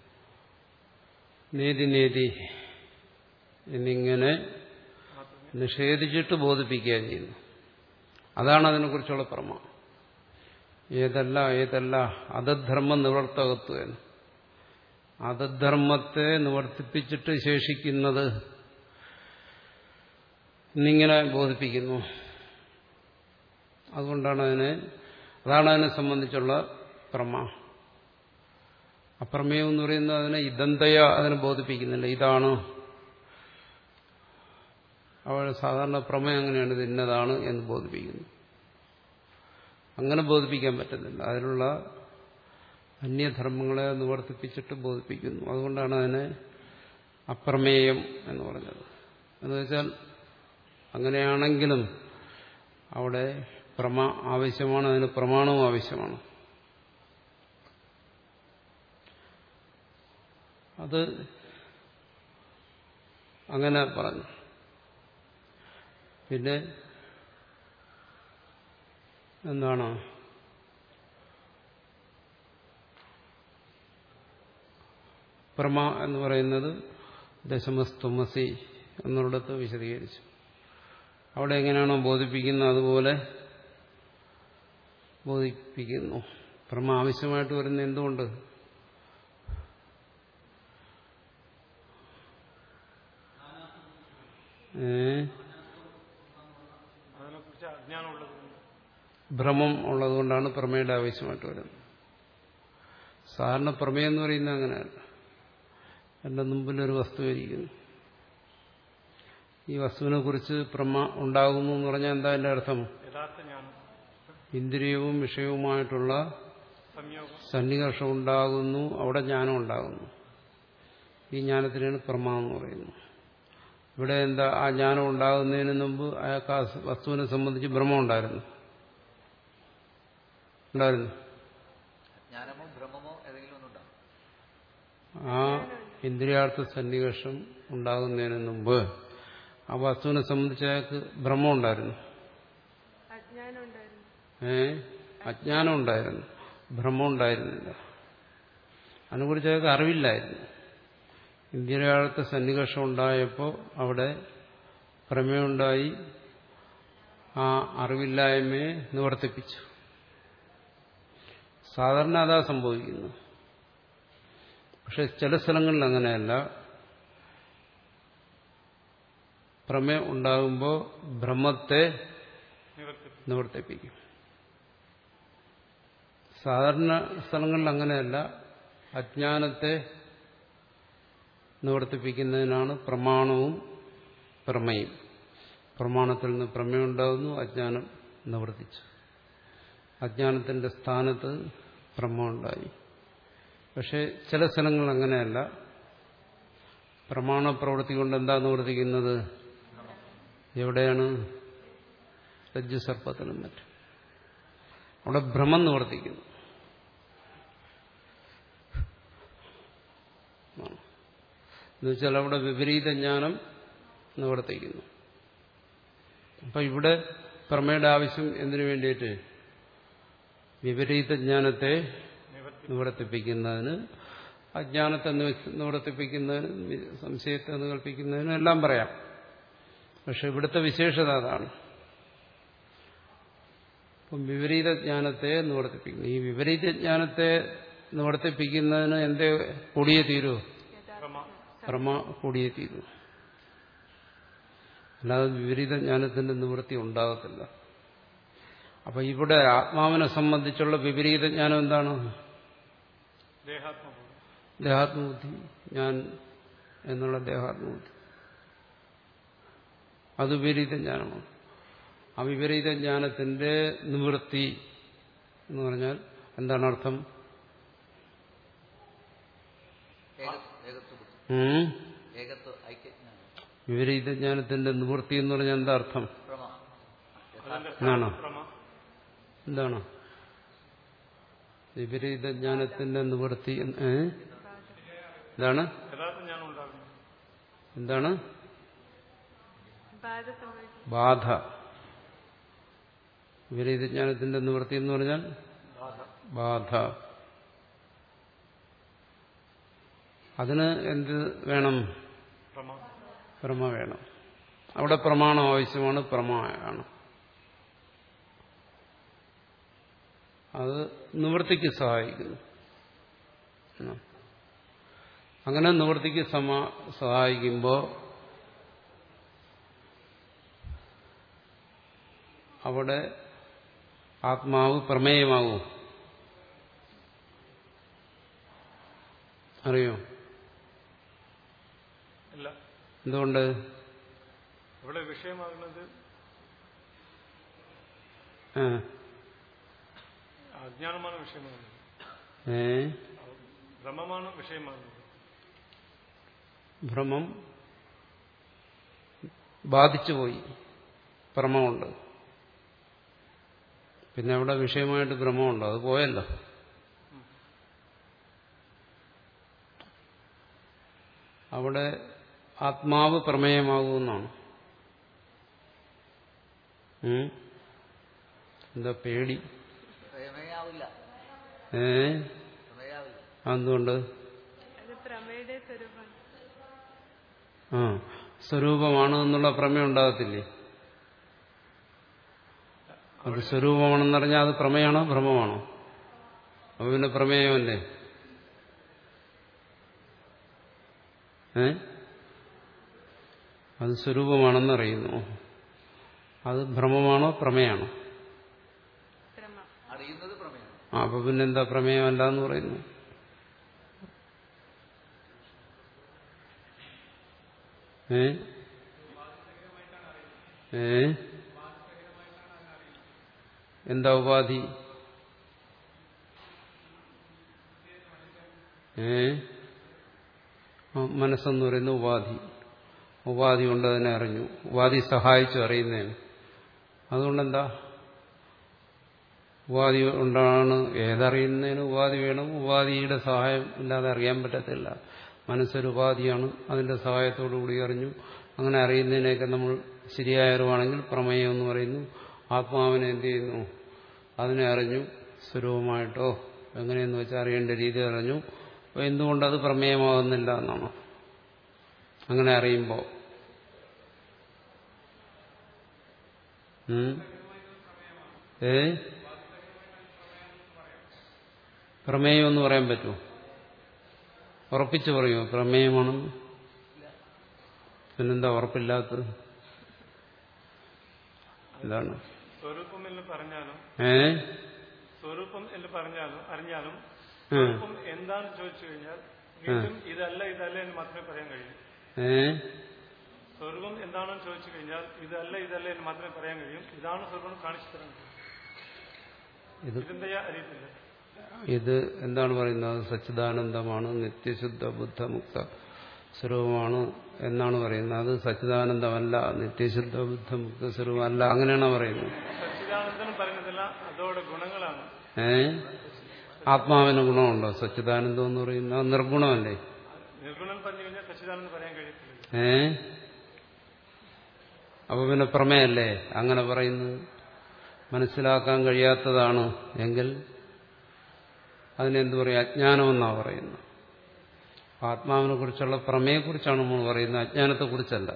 നേതി നേതി എന്നിങ്ങനെ നിഷേധിച്ചിട്ട് ബോധിപ്പിക്കുക ചെയ്യുന്നു. അതാണ് അതിനെക്കുറിച്ചുള്ള പ്രമ. ഏതല്ല ഏതല്ല അധധർമ്മം നിവർത്തകത്വം. അധധർമ്മത്തെ നിവർത്തിപ്പിച്ചിട്ട് ശേഷിക്കുന്നത് എന്നിങ്ങനെ ബോധിപ്പിക്കുന്നു. അതുകൊണ്ടാണ് അതിനെ അതാണ് അതിനെ സംബന്ധിച്ചുള്ള പ്രമ. അപ്രമേയം എന്ന് പറയുന്നത് അതിനെ ഇദന്തയ അതിനെ ബോധിപ്പിക്കുന്നില്ല. ഇതാണ് അവരുടെ സാധാരണ പ്രമേയം അങ്ങനെയാണ്, ഇത് ഇന്നതാണ് എന്ന് ബോധിപ്പിക്കുന്നു. അങ്ങനെ ബോധിപ്പിക്കാൻ പറ്റുന്നില്ല. അതിലുള്ള അന്യധർമ്മങ്ങളെ നിവർത്തിപ്പിച്ചിട്ട് ബോധിപ്പിക്കുന്നു. അതുകൊണ്ടാണ് അതിനെ അപ്രമേയം എന്ന് പറഞ്ഞത്. എന്ന് വെച്ചാൽ അങ്ങനെയാണെങ്കിലും അവിടെ പ്രമ ആവശ്യമാണ്, അതിന് പ്രമാണവും ആവശ്യമാണ്. അത് അങ്ങനെ പറഞ്ഞു. പിന്നെ എന്താണ് പ്രമ എന്ന് പറയുന്നത്? ദശമസ്തുമസി എന്നിടത്ത് വിശദീകരിച്ചു. അവിടെ എങ്ങനെയാണോ ബോധിപ്പിക്കുന്നത് അതുപോലെ ബോധിപ്പിക്കുന്നു. പ്രമ ആവശ്യമായിട്ട് വരുന്ന എന്തുകൊണ്ട്? ഭ്രമം ഉള്ളതുകൊണ്ടാണ് പ്രമേയുടെ ആവശ്യമായിട്ട് വരുന്നത്. സാധാരണ പ്രമേയം എന്ന് പറയുന്നത് അങ്ങനെയല്ല. എന്റെ മുമ്പിലൊരു വസ്തു ഇരിക്കുന്നു. ഈ വസ്തുവിനെ കുറിച്ച് പ്രമ ഉണ്ടാകുന്നു എന്ന് പറഞ്ഞാൽ എന്താ എന്റെ അർത്ഥം? ഇന്ദ്രിയവും വിഷയവുമായിട്ടുള്ള സന്നികർഷം ഉണ്ടാകുന്നു, അവിടെ ജ്ഞാനം ഉണ്ടാകുന്നു. ഈ ജ്ഞാനത്തിനാണ് പ്രമ എന്ന് പറയുന്നത്. ഇവിടെ എന്താ? ആ ജ്ഞാനം ഉണ്ടാകുന്നതിന് മുമ്പ് അയാൾക്ക് ആ വസ്തുവിനെ സംബന്ധിച്ച് ഭ്രമം ഉണ്ടായിരുന്നു ഉണ്ടായിരുന്നു ആ ഇന്ദ്രിയാർത്ഥ സന്നികർഷം ഉണ്ടാകുന്നതിന് മുമ്പ് ആ വസ്തുവിനെ സംബന്ധിച്ച് അയാൾക്ക് ഭ്രമം ഉണ്ടായിരുന്നു. ഏ അജ്ഞാനം ഉണ്ടായിരുന്നു, ഭ്രമം ഉണ്ടായിരുന്നില്ല. അതിനെക്കുറിച്ച് അയാൾക്ക് അറിവില്ലായിരുന്നു. ഇന്ദ്രിയാർത്ഥ സന്നികർഷം ഉണ്ടായപ്പോൾ അവിടെ പ്രമേയുണ്ടായി. ആ അറിവില്ലായ്മയെ നിവർത്തിപ്പിച്ചു. സാധാരണ അതാ സംഭവിക്കുന്നു. പക്ഷെ ചില സ്ഥലങ്ങളിൽ അങ്ങനെയല്ല. പ്രമേയം ഉണ്ടാകുമ്പോൾ ഭ്രമത്തെ നിവർത്തിപ്പിക്കും. സാധാരണ സ്ഥലങ്ങളിൽ അങ്ങനെയല്ല. അജ്ഞാനത്തെ നിവർത്തിപ്പിക്കുന്നതിനാണ് പ്രമാണവും പ്രമേയം. പ്രമാണത്തിൽ നിന്ന് പ്രമേയം ഉണ്ടാകുന്നു, അജ്ഞാനം നിവർത്തിച്ചു. അജ്ഞാനത്തിന്റെ സ്ഥാനത്ത് പ്രമം ഉണ്ടായി. പക്ഷെ ചില സ്ഥലങ്ങളിൽ അങ്ങനെയല്ല. പ്രമാണ പ്രവൃത്തി കൊണ്ട് എന്താ നിവർത്തിക്കുന്നത്? എവിടെയാണ്? രജ്ജു സർപ്പത്തിലും മറ്റും. അവിടെ ഭ്രമം നിവർത്തിക്കുന്നു. എന്നുവെച്ചാൽ അവിടെ വിപരീത ജ്ഞാനം നിവർത്തിക്കുന്നു. അപ്പൊ ഇവിടെ പ്രമേയുടെ ആവശ്യം എന്തിനു വേണ്ടിയിട്ട്? വിപരീത ജ്ഞാനത്തെ നിവർത്തിപ്പിക്കുന്നതിന്, അജ്ഞാനത്തെ നിവർത്തിപ്പിക്കുന്നതിന്, സംശയത്തെ നിവർത്തിപ്പിക്കുന്നതിനും എല്ലാം പറയാം. പക്ഷെ ഇവിടുത്തെ വിശേഷത അതാണ്. അപ്പം വിപരീത ജ്ഞാനത്തെ നിവർത്തിപ്പിക്കുന്നു. ഈ വിപരീത ജ്ഞാനത്തെ നിവർത്തിപ്പിക്കുന്നതിന് എന്തേ കൂടിയേ തീരൂ? പ്രമ കൂടിയേ തീരൂ. അല്ലാതെ വിപരീത ജ്ഞാനത്തിന്റെ നിവൃത്തി ഉണ്ടാകത്തില്ല. അപ്പൊ ഇവിടെ ആത്മാവിനെ സംബന്ധിച്ചുള്ള വിപരീത ജ്ഞാനം എന്താണ്? ദേഹാത്മബുദ്ധി. ഞാൻ എന്നുള്ള ദേഹാത്മബുദ്ധി, അത് വിപരീത ജ്ഞാനമാണ്. ആ വിപരീത ജ്ഞാനത്തിന്റെ നിവൃത്തി എന്ന് പറഞ്ഞാൽ എന്താണ് അർത്ഥം? വിപരീത ജ്ഞാനത്തിന്റെ നിവൃത്തി എന്ന് പറഞ്ഞാൽ എന്താ അർത്ഥം? എന്നാണോ? എന്താണ് വിപരീത ജ്ഞാനത്തിന്റെ നിവൃത്തി? എന്താണ് എന്താണ് ബാധ. വിപരീത ജ്ഞാനത്തിന്റെ നിവൃത്തി എന്ന് പറഞ്ഞാൽ ബാധ. അതിന് എന്ത് വേണം? പ്രമ വേണം. അവിടെ പ്രമാണം ആവശ്യമാണ്, പ്രമായാണ്. അത് നിവൃത്തിക്ക് സഹായിക്കുന്നു. അങ്ങനെ നിവൃത്തിക്ക് സഹായിക്കുമ്പോൾ അവിടെ ആത്മാവ് പ്രമേയമാകും. അറിയോ? എന്തുകൊണ്ട്?
ഇവിടെ വിഷയമാകുന്നത് അജ്ഞാനമാണ് വിഷയമാകുന്നത്.
ഏ
ഭ്രമമാണ് വിഷയമാകുന്നത്.
ഭ്രമം ബാധിച്ചുപോയി, ഭ്രമമുണ്ട്. പിന്നെ അവിടെ വിഷയമായിട്ട് ഭ്രമമുണ്ട്, അത് പോയല്ലോ. അവിടെ ആത്മാവ് പ്രമേയമാകുമെന്നാണ്. എന്താ പേടി? ഏ എന്തുകൊണ്ട്? ആ സ്വരൂപമാണ് എന്നുള്ള പ്രമേയം ഉണ്ടാകത്തില്ലേ? അത് സ്വരൂപമാണെന്ന് പറഞ്ഞാൽ അത് പ്രമേയമാണോ ഭ്രമമാണോ? അപ്പൊ പിന്നെ പ്രമേയമല്ലേ? ഏ അത് സ്വരൂപമാണെന്നറിയുന്നു. അത് ഭ്രമമാണോ പ്രമേയാണോ? ആ അപ്പൊ പിന്നെന്താ പ്രമേയമല്ല എന്ന് പറയുന്നു? ഏ ഏ എന്താ ഉപാധി? ഏ മനസ്സെന്ന് പറയുന്ന ഉപാധി. ഉപാധി കൊണ്ട് അതിനെ അറിഞ്ഞു. ഉപാധി സഹായിച്ചു അറിയുന്നതിന്. അതുകൊണ്ടെന്താ? ഉപാധി കൊണ്ടാണ് ഏതറിയുന്നതിന് ഉപാധി വേണം. ഉപാധിയുടെ സഹായം ഇല്ലാതെ അറിയാൻ പറ്റത്തില്ല. മനസ്സൊരു ഉപാധിയാണ്, അതിന്റെ സഹായത്തോടുകൂടി അറിഞ്ഞു. അങ്ങനെ അറിയുന്നതിനെയൊക്കെ നമ്മൾ ശരിയായ അറിവാണെങ്കിൽ പ്രമേയം എന്ന് പറയുന്നു. ആത്മാവിനെ എന്ത് ചെയ്യുന്നു? അതിനെ അറിഞ്ഞു, സ്വരൂപമായിട്ടോ എങ്ങനെയെന്ന് വെച്ചാൽ അറിയേണ്ട രീതി അറിഞ്ഞു. അപ്പോൾ എന്തുകൊണ്ടത് പ്രമേയമാകുന്നില്ല എന്നാണ് അങ്ങനെ അറിയുമ്പോൾ? ഏ പ്രമേയം എന്ന് പറയാൻ പറ്റുമോ? ഉറപ്പിച്ചു പറയുമോ പ്രമേയമാണെന്ന്? പിന്നെന്താ ഉറപ്പില്ലാത്തത്? എന്താണ്?
സ്വരൂപം എന്ന് പറഞ്ഞാലും
ഏ
സ്വരൂപം എന്ന് എന്ന് പറഞ്ഞാലും അറിഞ്ഞാലും സ്വരൂപം എന്താണെന്ന് ചോദിച്ചു കഴിഞ്ഞാൽ വീണ്ടും ഇതല്ല ഇതല്ല എന്ന് മാത്രമേ പറയാൻ കഴിയൂ. സ്വർഗം എന്താണെന്ന് ചോദിച്ചു കഴിഞ്ഞാൽ ഇതല്ല ഇതല്ല എന്ന് മാത്രമേ പറയാൻ കഴിയും. ഇതാണ് സ്വർഗം കാണിച്ചു തരാൻ ഇതിന്റെ അറിയത്തില്ല.
ഇത് എന്താണ് പറയുന്നത്? സച്ചിദാനന്ദമാണ്, നിത്യശുദ്ധ ബുദ്ധമുക്ത സ്വരൂപമാണ് എന്നാണ് പറയുന്നത്. അത് സച്ചിദാനന്ദമല്ല, നിത്യശുദ്ധ ബുദ്ധമുക്ത സ്വരൂപമല്ല, അങ്ങനെയാണോ പറയുന്നത്?
സച്ചിദാനന്ദം പറയുന്നതല്ല, അതോടെ ഗുണങ്ങളാണ്.
ഏ ആത്മാവിന് ഗുണമുണ്ടോ? സച്ചിദാനന്ദം എന്ന് പറയുന്നത് നിർഗുണമല്ലേ?
നിർഗുണം പറഞ്ഞു കഴിഞ്ഞാൽ സച്ചിദാനന്ദം പറയാൻ കഴിയത്തില്ല.
ഏ അപ്പൊ പിന്നെ പ്രമേയല്ലേ അങ്ങനെ പറയുന്നത്? മനസ്സിലാക്കാൻ കഴിയാത്തതാണ് എങ്കിൽ അതിനെന്ത് പറയും? അജ്ഞാനമെന്നാണ് പറയുന്നത്. ആത്മാവിനെ കുറിച്ചുള്ള പ്രമേയെക്കുറിച്ചാണ് നമ്മൾ പറയുന്നത്, അജ്ഞാനത്തെക്കുറിച്ചല്ല.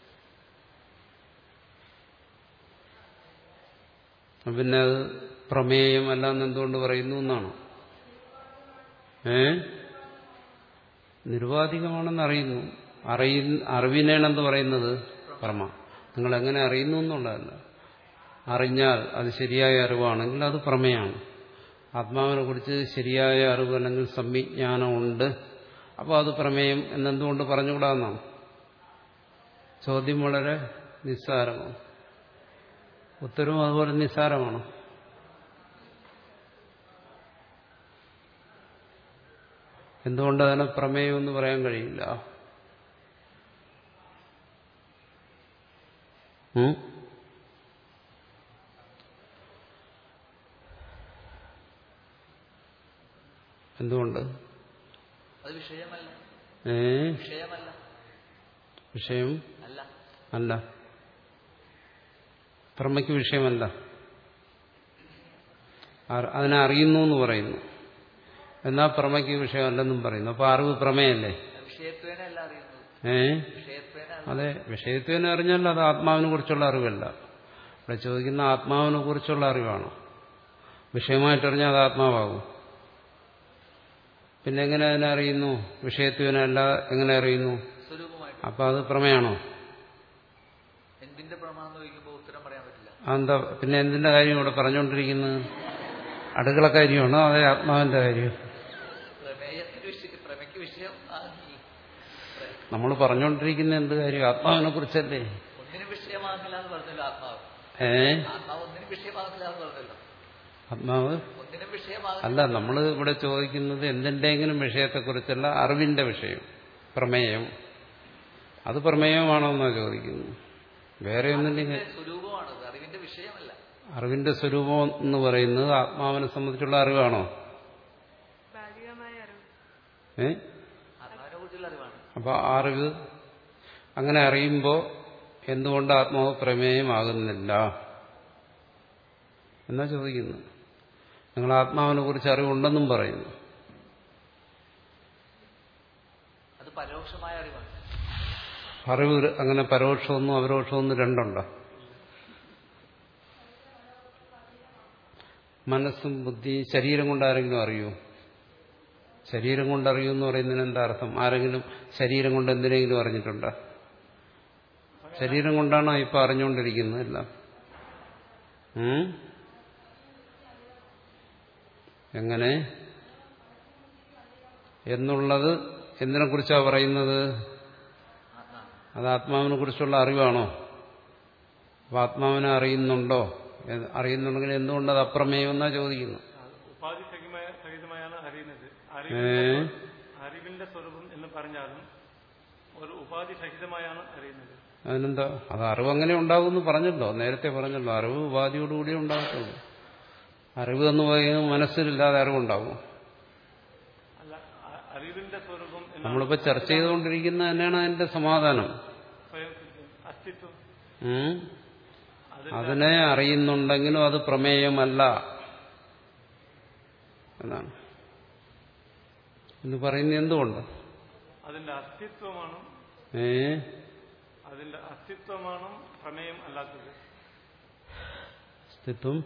പിന്നെ അത് പ്രമേയം അല്ലാന്ന് എന്തുകൊണ്ട് പറയുന്നു എന്നാണ്? ഏ നിരുപാധികമാണെന്ന് അറിയുന്നു. അറിയ അറിവിനേണെന്ന് പറയുന്നത് പ്രമ. നിങ്ങൾ എങ്ങനെ അറിയുന്നു എന്നുള്ളതല്ല. അറിഞ്ഞാൽ അത് ശരിയായ അറിവാണെങ്കിൽ അത് പ്രമേയാണ്. ആത്മാവിനെ കുറിച്ച് ശരിയായ അറിവ് അല്ലെങ്കിൽ സംവിജ്ഞാനമുണ്ട്, അപ്പോൾ അത് പ്രമേയം എന്നെന്തുകൊണ്ട് പറഞ്ഞുകൂടാന്നാണ്. ചോദ്യം വളരെ നിസ്സാരമാണ്, ഉത്തരവും അതുപോലെ നിസ്സാരമാണ്. എന്തുകൊണ്ട് അതിനെ പ്രമേയം എന്ന് പറയാൻ കഴിയില്ല? എന്തുകൊണ്ട്?
അത് വിഷയമല്ല.
ഏ
വിഷയമല്ല,
വിഷയം
അല്ല.
അല്ല, പ്രമയ്ക്ക് വിഷയമല്ല. അതിനെ അറിയുന്നു എന്ന് പറയുന്നു, എന്നാൽ പ്രമയ്ക്ക് വിഷയമല്ലെന്നും പറയുന്നു. അപ്പൊ അറിവ് പ്രമേയല്ലേ?
വിഷയത്വേനല്ല അറിയുന്നത്.
ഏ
വിഷയത്വേന
അതെ, വിഷയത്വേനെ അറിഞ്ഞാൽ അത് ആത്മാവിനെ കുറിച്ചുള്ള അറിവല്ല. ഇവിടെ ചോദിക്കുന്ന ആത്മാവിനെ കുറിച്ചുള്ള അറിവാണ്. വിഷയമായിട്ടറിഞ്ഞാൽ അത് ആത്മാവാകും. പിന്നെ എങ്ങനെ അതിനെ അറിയുന്നു? വിഷയത്വനല്ല, എങ്ങനെ അറിയുന്നു?
സ്വരൂപമായിട്ട്.
അപ്പൊ അത് പ്രമേയാണോ?
എന്തിന്റെ പ്രമാണം ചോദിക്കുമ്പോൾ ഉത്തരം പറയാൻ പറ്റില്ല.
അതെന്താ പിന്നെ എന്തിന്റെ കാര്യം ഇവിടെ പറഞ്ഞുകൊണ്ടിരിക്കുന്നത്? അടുക്കള കാര്യമാണോ അതേ ആത്മാവിന്റെ കാര്യം?
പ്രമേയത്തിന് വിഷയം
നമ്മൾ പറഞ്ഞുകൊണ്ടിരിക്കുന്ന എന്ത് കാര്യം? ആത്മാവിനെ കുറിച്ചല്ലേ?
ഒന്നിനും വിഷയമാകില്ല എന്ന് പറഞ്ഞല്ലോ ആത്മാവ്.
ഏ
ആത്മാവ് ഒന്നിനും വിഷയമാകില്ല എന്ന് പറഞ്ഞല്ലോ.
ആത്മാവ്
ഒന്നിനും വിഷയമാകില്ല
അല്ല. നമ്മൾ ഇവിടെ ചോദിക്കുന്നത് എന്തിന്റെങ്കിലും വിഷയത്തെക്കുറിച്ചല്ല, അറിവിന്റെ വിഷയം, പ്രമേയം. അത് പ്രമേയമാണോ എന്നാ ചോദിക്കുന്നത്. വേറെ ഒന്നില്ലെങ്കിൽ
സ്വരൂപമാണ്, അറിവിന്റെ വിഷയമല്ല.
അറിവിന്റെ സ്വരൂപം എന്ന് പറയുന്നത് ആത്മാവിനെ സംബന്ധിച്ചുള്ള അറിവാണോ? ഏ
ആത്മാവിനെ കുറിച്ചുള്ള അറിവാണ്.
അപ്പൊ ആ അറിവ് അങ്ങനെ അറിയുമ്പോൾ എന്തുകൊണ്ട് ആത്മാവ് പ്രമേയമാകുന്നില്ല എന്നാ ചോദിക്കുന്നു. നിങ്ങൾ ആത്മാവിനെ കുറിച്ച് അറിവുണ്ടെന്നും പറയുന്നു.
അത് പരോക്ഷമായ അറിവാണ്.
അറിവ് അങ്ങനെ പരോക്ഷമൊന്നും അപരോക്ഷമൊന്നും രണ്ടുണ്ടോ? മനസ്സും ബുദ്ധിയും ശരീരം കൊണ്ട് ആരെങ്കിലും അറിയൂ? ശരീരം കൊണ്ട് അറിയൂ എന്ന് പറയുന്നതിന് എന്താ അർത്ഥം? ആരെങ്കിലും ശരീരം കൊണ്ട് എന്തിനെങ്കിലും അറിഞ്ഞിട്ടുണ്ടോ? ശരീരം കൊണ്ടാണോ ഇപ്പൊ അറിഞ്ഞുകൊണ്ടിരിക്കുന്നത് എല്ലാം? എങ്ങനെ എന്നുള്ളത് എന്തിനെ കുറിച്ചാണ് പറയുന്നത്? അത് ആത്മാവിനെ കുറിച്ചുള്ള അറിവാണോ? അപ്പൊ ആത്മാവിനെ അറിയുന്നുണ്ടോ? അറിയുന്നുണ്ടെങ്കിൽ എന്തുകൊണ്ടത് അപ്രമേയം എന്നാ ചോദിക്കുന്നു.
ഉപാധി സഹിതമായാണ് അറിയുന്നത്. അറിവിന്റെ സ്വരൂപം എന്ന് പറഞ്ഞാലും ഒരു ഉപാധി സഹിതമായാണ് അറിയുന്നത്.
അതിനെന്താ? അത് അറിവ് അങ്ങനെ ഉണ്ടാകുമെന്ന് പറഞ്ഞല്ലോ, നേരത്തെ പറഞ്ഞല്ലോ. അറിവ് ഉപാധിയോടുകൂടി ഉണ്ടാകത്തുള്ളൂ. അറിവ് എന്ന് പറയുന്നത് മനസ്സിലില്ലാതെ അറിവുണ്ടാകും.
അറിവിന്റെ സ്വരൂപം
നമ്മളിപ്പോ ചർച്ച ചെയ്തുകൊണ്ടിരിക്കുന്ന തന്നെയാണ് അതിന്റെ സമാധാനം.
അസ്തിത്വം
അതിനെ അറിയുന്നുണ്ടെങ്കിലും അത് പ്രമേയമല്ല എന്നാണ് എന്ന് പറയുന്നത്. എന്തുകൊണ്ട്?
അതിന്റെ അസ്തിത്വമാണ്.
ഏ
അതിന്റെ അസ്തിത്വമാണ് പ്രമേയം അല്ലാത്തത്.
അസ്തിത്വം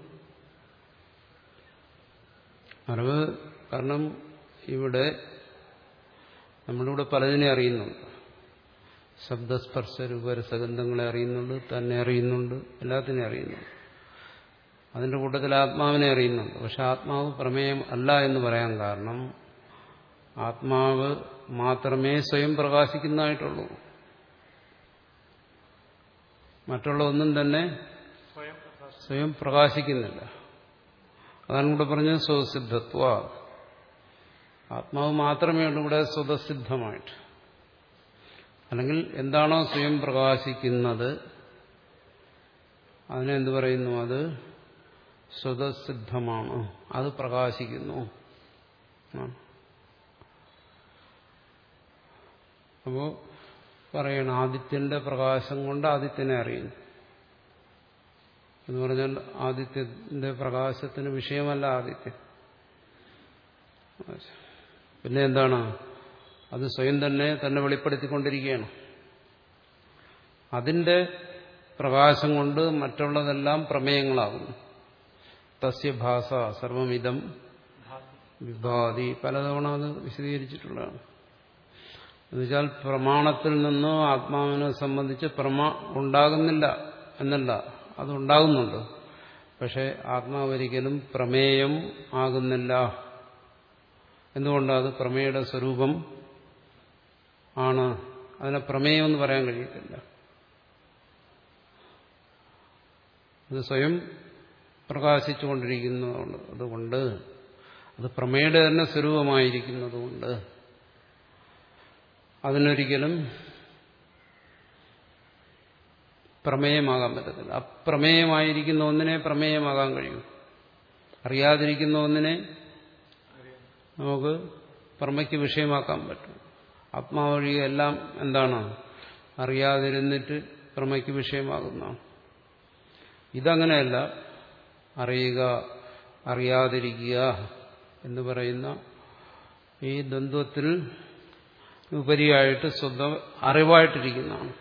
അറിവ്. കാരണം ഇവിടെ നമ്മളിവിടെ പലതിനെ അറിയുന്നുണ്ട്. ശബ്ദസ്പർശ രൂപരസഗന്ധങ്ങളെ അറിയുന്നുണ്ട്, തന്നെ അറിയുന്നുണ്ട്, എല്ലാത്തിനെയും അറിയുന്നുണ്ട്. അതിന്റെ കൂട്ടത്തിൽ ആത്മാവിനെ അറിയുന്നുണ്ട്. പക്ഷെ ആത്മാവ് പ്രമേയം അല്ല എന്ന് പറയാൻ കാരണം ആത്മാവ് മാത്രമേ സ്വയം പ്രകാശിക്കുന്നതായിട്ടുള്ളൂ. മറ്റുള്ള ഒന്നും തന്നെ
സ്വയം പ്രകാശം.
സ്വയം പ്രകാശിക്കുന്നില്ല. അതാണ് ഇവിടെ പറഞ്ഞത് സ്വസിദ്ധത്വ. ആത്മാവ് മാത്രമേ ഉള്ളൂ ഇവിടെ സ്വതസിദ്ധമായിട്ട്. അല്ലെങ്കിൽ എന്താണോ സ്വയം പ്രകാശിക്കുന്നത് അതിനെ എന്ത് പറയുന്നു? അത് സ്വതസിദ്ധമാണ്, അത് പ്രകാശിക്കുന്നു. അപ്പോ പറയണം ആദിത്യന്റെ പ്രകാശം കൊണ്ട് ആദിത്യനെ അറിയുന്നു എന്ന് പറഞ്ഞാൽ ആദിത്യന്റെ പ്രകാശത്തിന് വിഷയമല്ല ആദിത്യൻ. പിന്നെ എന്താണ്? അത് സ്വയം തന്നെ തന്നെ വെളിപ്പെടുത്തിക്കൊണ്ടിരിക്കുകയാണ്. അതിന്റെ പ്രകാശം കൊണ്ട് മറ്റുള്ളതെല്ലാം പ്രമേയങ്ങളാകുന്നു. തസ്യ ഭാസ സർവമിതം വിഭാതി. പലതവണ അത് വിശദീകരിച്ചിട്ടുള്ളതാണ്. എന്നുവെച്ചാൽ പ്രമാണത്തിൽ നിന്ന് ആത്മാവിനെ സംബന്ധിച്ച് പ്രമാ ഉണ്ടാകുന്നില്ല എന്നല്ല, അതുണ്ടാകുന്നുണ്ട്. പക്ഷെ ആത്മാവൊരിക്കലും പ്രമേയം ആകുന്നില്ല. എന്തുകൊണ്ടത്? പ്രമേയയുടെ സ്വരൂപം ആണ്. അതിനെ പ്രമേയം എന്ന് പറയാൻ കഴിയത്തില്ല. അത് സ്വയം പ്രകാശിച്ചുകൊണ്ടിരിക്കുന്നതുകൊണ്ട്, അതുകൊണ്ട് അത് പ്രമേയയുടെ തന്നെ സ്വരൂപമായിരിക്കുന്നതുകൊണ്ട് അതിനൊരിക്കലും പ്രമേയമാകാൻ പറ്റത്തില്ല. അപ്രമേയമായിരിക്കുന്ന ഒന്നിനെ പ്രമേയമാകാൻ കഴിയും. അറിയാതിരിക്കുന്ന ഒന്നിനെ നമുക്ക് പ്രമയ്ക്ക് വിഷയമാക്കാൻ പറ്റും. ആത്മാവഴി എല്ലാം എന്താണ്? അറിയാതിരുന്നിട്ട് പ്രമയ്ക്ക് വിഷയമാകുന്നതാണ്. ഇതങ്ങനെയല്ല. അറിയുക, അറിയാതിരിക്കുക എന്ന് പറയുന്ന ഈ ദ്വന്ദ്വത്തിൽ ഉപരിയായിട്ട് സ്വന്തം അറിവായിട്ടിരിക്കുന്നതാണ്.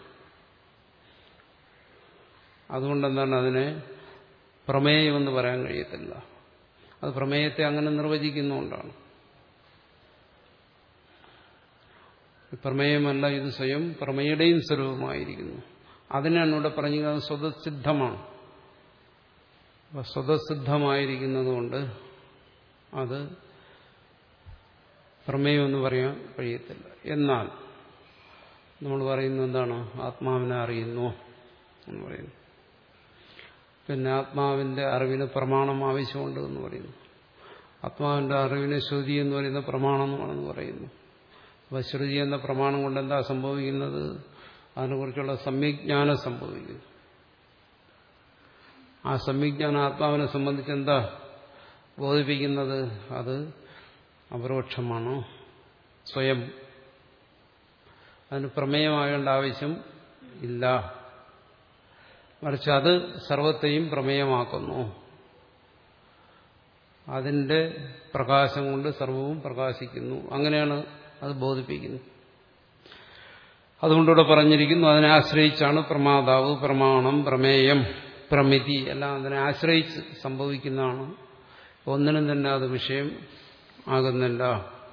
അതുകൊണ്ടെന്താണ് അതിനെ പ്രമേയമെന്ന് പറയാൻ കഴിയത്തില്ല. അത് പ്രമേയത്തെ അങ്ങനെ നിർവചിക്കുന്നുകൊണ്ടാണ്. പ്രമേയമല്ല, ഇത് സ്വയം പ്രമേയുടെയും സ്വരൂപമായിരിക്കുന്നു. അതിനാണ് ഇവിടെ പറഞ്ഞത് സ്വതസിദ്ധമാണ്. അപ്പൊ സ്വതസിദ്ധമായിരിക്കുന്നതുകൊണ്ട് അത് പ്രമേയമെന്ന് പറയാൻ കഴിയത്തില്ല. എന്നാൽ നമ്മൾ പറയുന്നത് എന്താണ്? ആത്മാവിനെ അറിയുന്നു എന്ന് പറയുന്നു. പിന്നെ ആത്മാവിന്റെ അറിവിന് പ്രമാണം ആവശ്യമുണ്ട് എന്ന് പറയുന്നു. ആത്മാവിന്റെ അറിവിന് ശ്രുതി എന്ന് പറയുന്ന പ്രമാണമാണെന്ന് പറയുന്നു. അപ്പൊ ശ്രുതി എന്ന പ്രമാണം കൊണ്ട് എന്താ സംഭവിക്കുന്നത്? അതിനെക്കുറിച്ചുള്ള സമ്യജ്ഞാനം സംഭവിക്കുന്നു. ആ സമ്യജ്ഞാനം ആത്മാവിനെ സംബന്ധിച്ച് എന്താ ബോധിപ്പിക്കുന്നത്? അത് അപരോക്ഷമാണ്, സ്വയം. അതിന് പ്രമേയമാകേണ്ട ആവശ്യം ഇല്ല. മറിച്ച് അത് സർവത്തെയും പ്രമേയമാക്കുന്നു. അതിന്റെ പ്രകാശം കൊണ്ട് സർവവും പ്രകാശിക്കുന്നു. അങ്ങനെയാണ് അത് ബോധിപ്പിക്കുന്നത്. അതുകൊണ്ടിവിടെ പറഞ്ഞിരിക്കുന്നു അതിനെ ആശ്രയിച്ചാണ് പ്രമാതാവ്, പ്രമാണം, പ്രമേയം, പ്രമിതി എല്ലാം അതിനെ ആശ്രയിച്ച് സംഭവിക്കുന്നതാണ്. ഒന്നിനും തന്നെ അത് വിഷയം ആകുന്നില്ല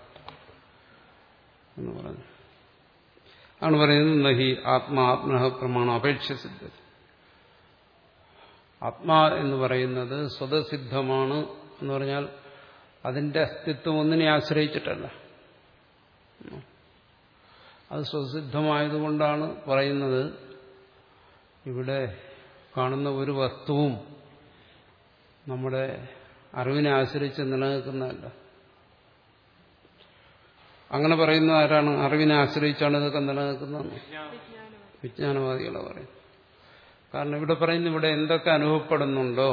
എന്ന് പറഞ്ഞു. ആണ് പറയുന്നത് നഹി ആത്മാ ആത്മനഃ പ്രമാണം അപേക്ഷ സിദ്ധ. ആത്മാ എന്ന് പറയുന്നത് സ്വതസിദ്ധമാണ് എന്ന് പറഞ്ഞാൽ അതിന്റെ അസ്തിത്വം ഒന്നിനെ ആശ്രയിച്ചിട്ടല്ല. അത് സ്വസിദ്ധമായതുകൊണ്ടാണ് പറയുന്നത് ഇവിടെ കാണുന്ന ഒരു വസ്തുവും നമ്മുടെ അറിവിനെ ആശ്രയിച്ച് നിലനിൽക്കുന്നതല്ല. അങ്ങനെ പറയുന്ന ആരാണ്? അറിവിനെ ആശ്രയിച്ചാണ് ഇതൊക്കെ നിലനിൽക്കുന്നത്. വിജ്ഞാനവാദികളെ പറയും. കാരണം ഇവിടെ പറയുന്നു ഇവിടെ എന്തൊക്കെ അനുഭവപ്പെടുന്നുണ്ടോ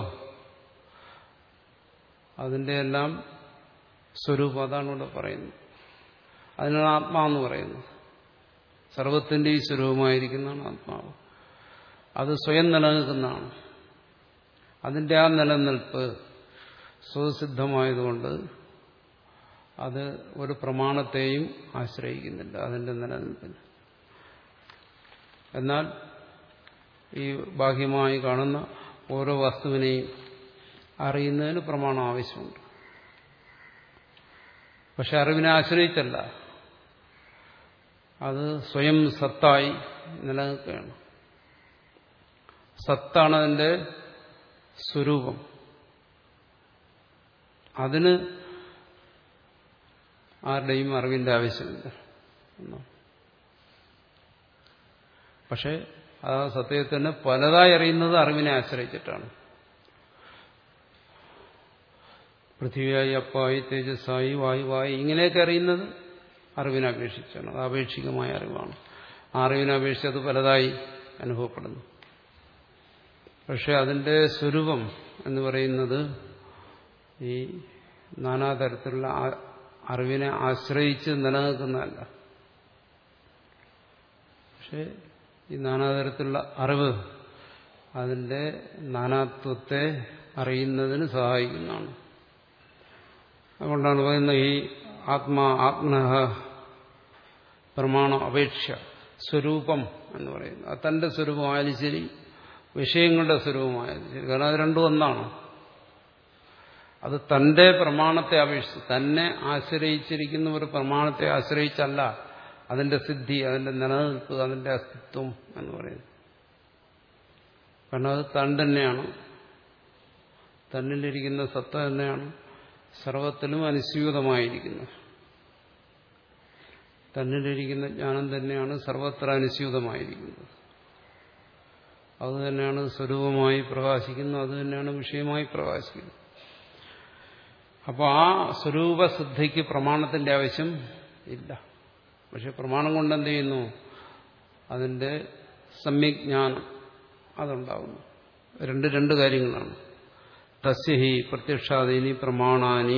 അതിന്റെ എല്ലാം സ്വരൂപം അതാണ് ഇവിടെ പറയുന്നത്. അതിനാണ് ആത്മാവെന്ന് പറയുന്നത്. സർവത്തിന്റെയും സ്വരൂപമായിരിക്കുന്നതാണ് ആത്മാവ്. അത് സ്വയം നിലനിൽക്കുന്നതാണ്. അതിന്റെ ആ നിലനിൽപ്പ് സ്വസിദ്ധമായതുകൊണ്ട് അത് ഒരു പ്രമാണത്തെയും ആശ്രയിക്കുന്നില്ല അതിന്റെ നിലനിൽപ്പിന്. എന്നാൽ ഈ ബാഹ്യമായി കാണുന്ന ഓരോ വസ്തുവിനെയും അറിയുന്നതിന് പ്രമാണം ആവശ്യമുണ്ട്. പക്ഷെ അറിവിനെ ആശ്രയിച്ചല്ല, അത് സ്വയം സത്തായി നിലനിൽക്കുകയാണ്. സത്താണ് അതിന്റെ സ്വരൂപം. അതിന് ആരുടെയും അറിവിന്റെ ആവശ്യമില്ല. പക്ഷെ ആ സത്യത്തിന് പലതായി അറിയുന്നത് അറിവിനെ ആശ്രയിച്ചിട്ടാണ്. പൃഥ്വിയായി, അപ്പായി, തേജസ്സായി, വായുവായി ഇങ്ങനെയൊക്കെ അറിയുന്നത് അറിവിനെ അപേക്ഷിച്ചാണ്. അത് ആപേക്ഷികമായ അറിവാണ്. ആ അറിവിനെ അപേക്ഷിച്ച് അത് പലതായി അനുഭവപ്പെടുന്നു. പക്ഷെ അതിന്റെ സ്വരൂപം എന്ന് പറയുന്നത് ഈ നാനാതരത്തിലുള്ള അറിവിനെ ആശ്രയിച്ച് നിലനിൽക്കുന്നതല്ല. പക്ഷെ ഈ നാനാതരത്തിലുള്ള അറിവ് അതിന്റെ നാനാത്വത്തെ അറിയുന്നതിന് സഹായിക്കുന്നതാണ്. അതുകൊണ്ടാണ് പറയുന്നത് ഈ ആത്മാ ആത്മനഃ പ്രമാണ അപേക്ഷ സ്വരൂപം എന്ന് പറയുന്നത്. അത് തന്റെ സ്വരൂപമായാലും ശരി, വിഷയങ്ങളുടെ സ്വരൂപമായാലും ശരി. കാരണം അത് രണ്ടും ഒന്നാണ്. അത് തന്റെ പ്രമാണത്തെ അപേക്ഷിച്ച്, തന്നെ ആശ്രയിച്ചിരിക്കുന്ന ഒരു പ്രമാണത്തെ ആശ്രയിച്ചല്ല അതിന്റെ സിദ്ധി, അതിന്റെ നിലനിൽപ്പ്, അതിന്റെ അസ്തിത്വം എന്ന് പറയുന്നത്. കാരണം അത് താൻ തന്നെയാണ്, തന്നിലിരിക്കുന്ന സത്ത തന്നെയാണ് സർവത്തിലും അനുസ്യൂതമായിരിക്കുന്നത്. തന്നിലിരിക്കുന്ന ജ്ഞാനം തന്നെയാണ് സർവത്ര അനുസ്യൂതമായിരിക്കുന്നത്. അതുതന്നെയാണ് സ്വരൂപമായി പ്രകാശിക്കുന്നത്, അതുതന്നെയാണ് വിഷയമായി പ്രകാശിക്കുന്നത്. അപ്പോൾ ആ സ്വരൂപസിദ്ധിക്ക് പ്രമാണത്തിന്റെ ആവശ്യം ഇല്ല. പക്ഷെ പ്രമാണം കൊണ്ട് എന്ത് ചെയ്യുന്നു? അതിന്റെ സമ്യജ്ഞാനം അതുണ്ടാകുന്നു. രണ്ട് രണ്ട് കാര്യങ്ങളാണ്. തസ്യഹി പ്രത്യക്ഷാദീനി പ്രമാണാനി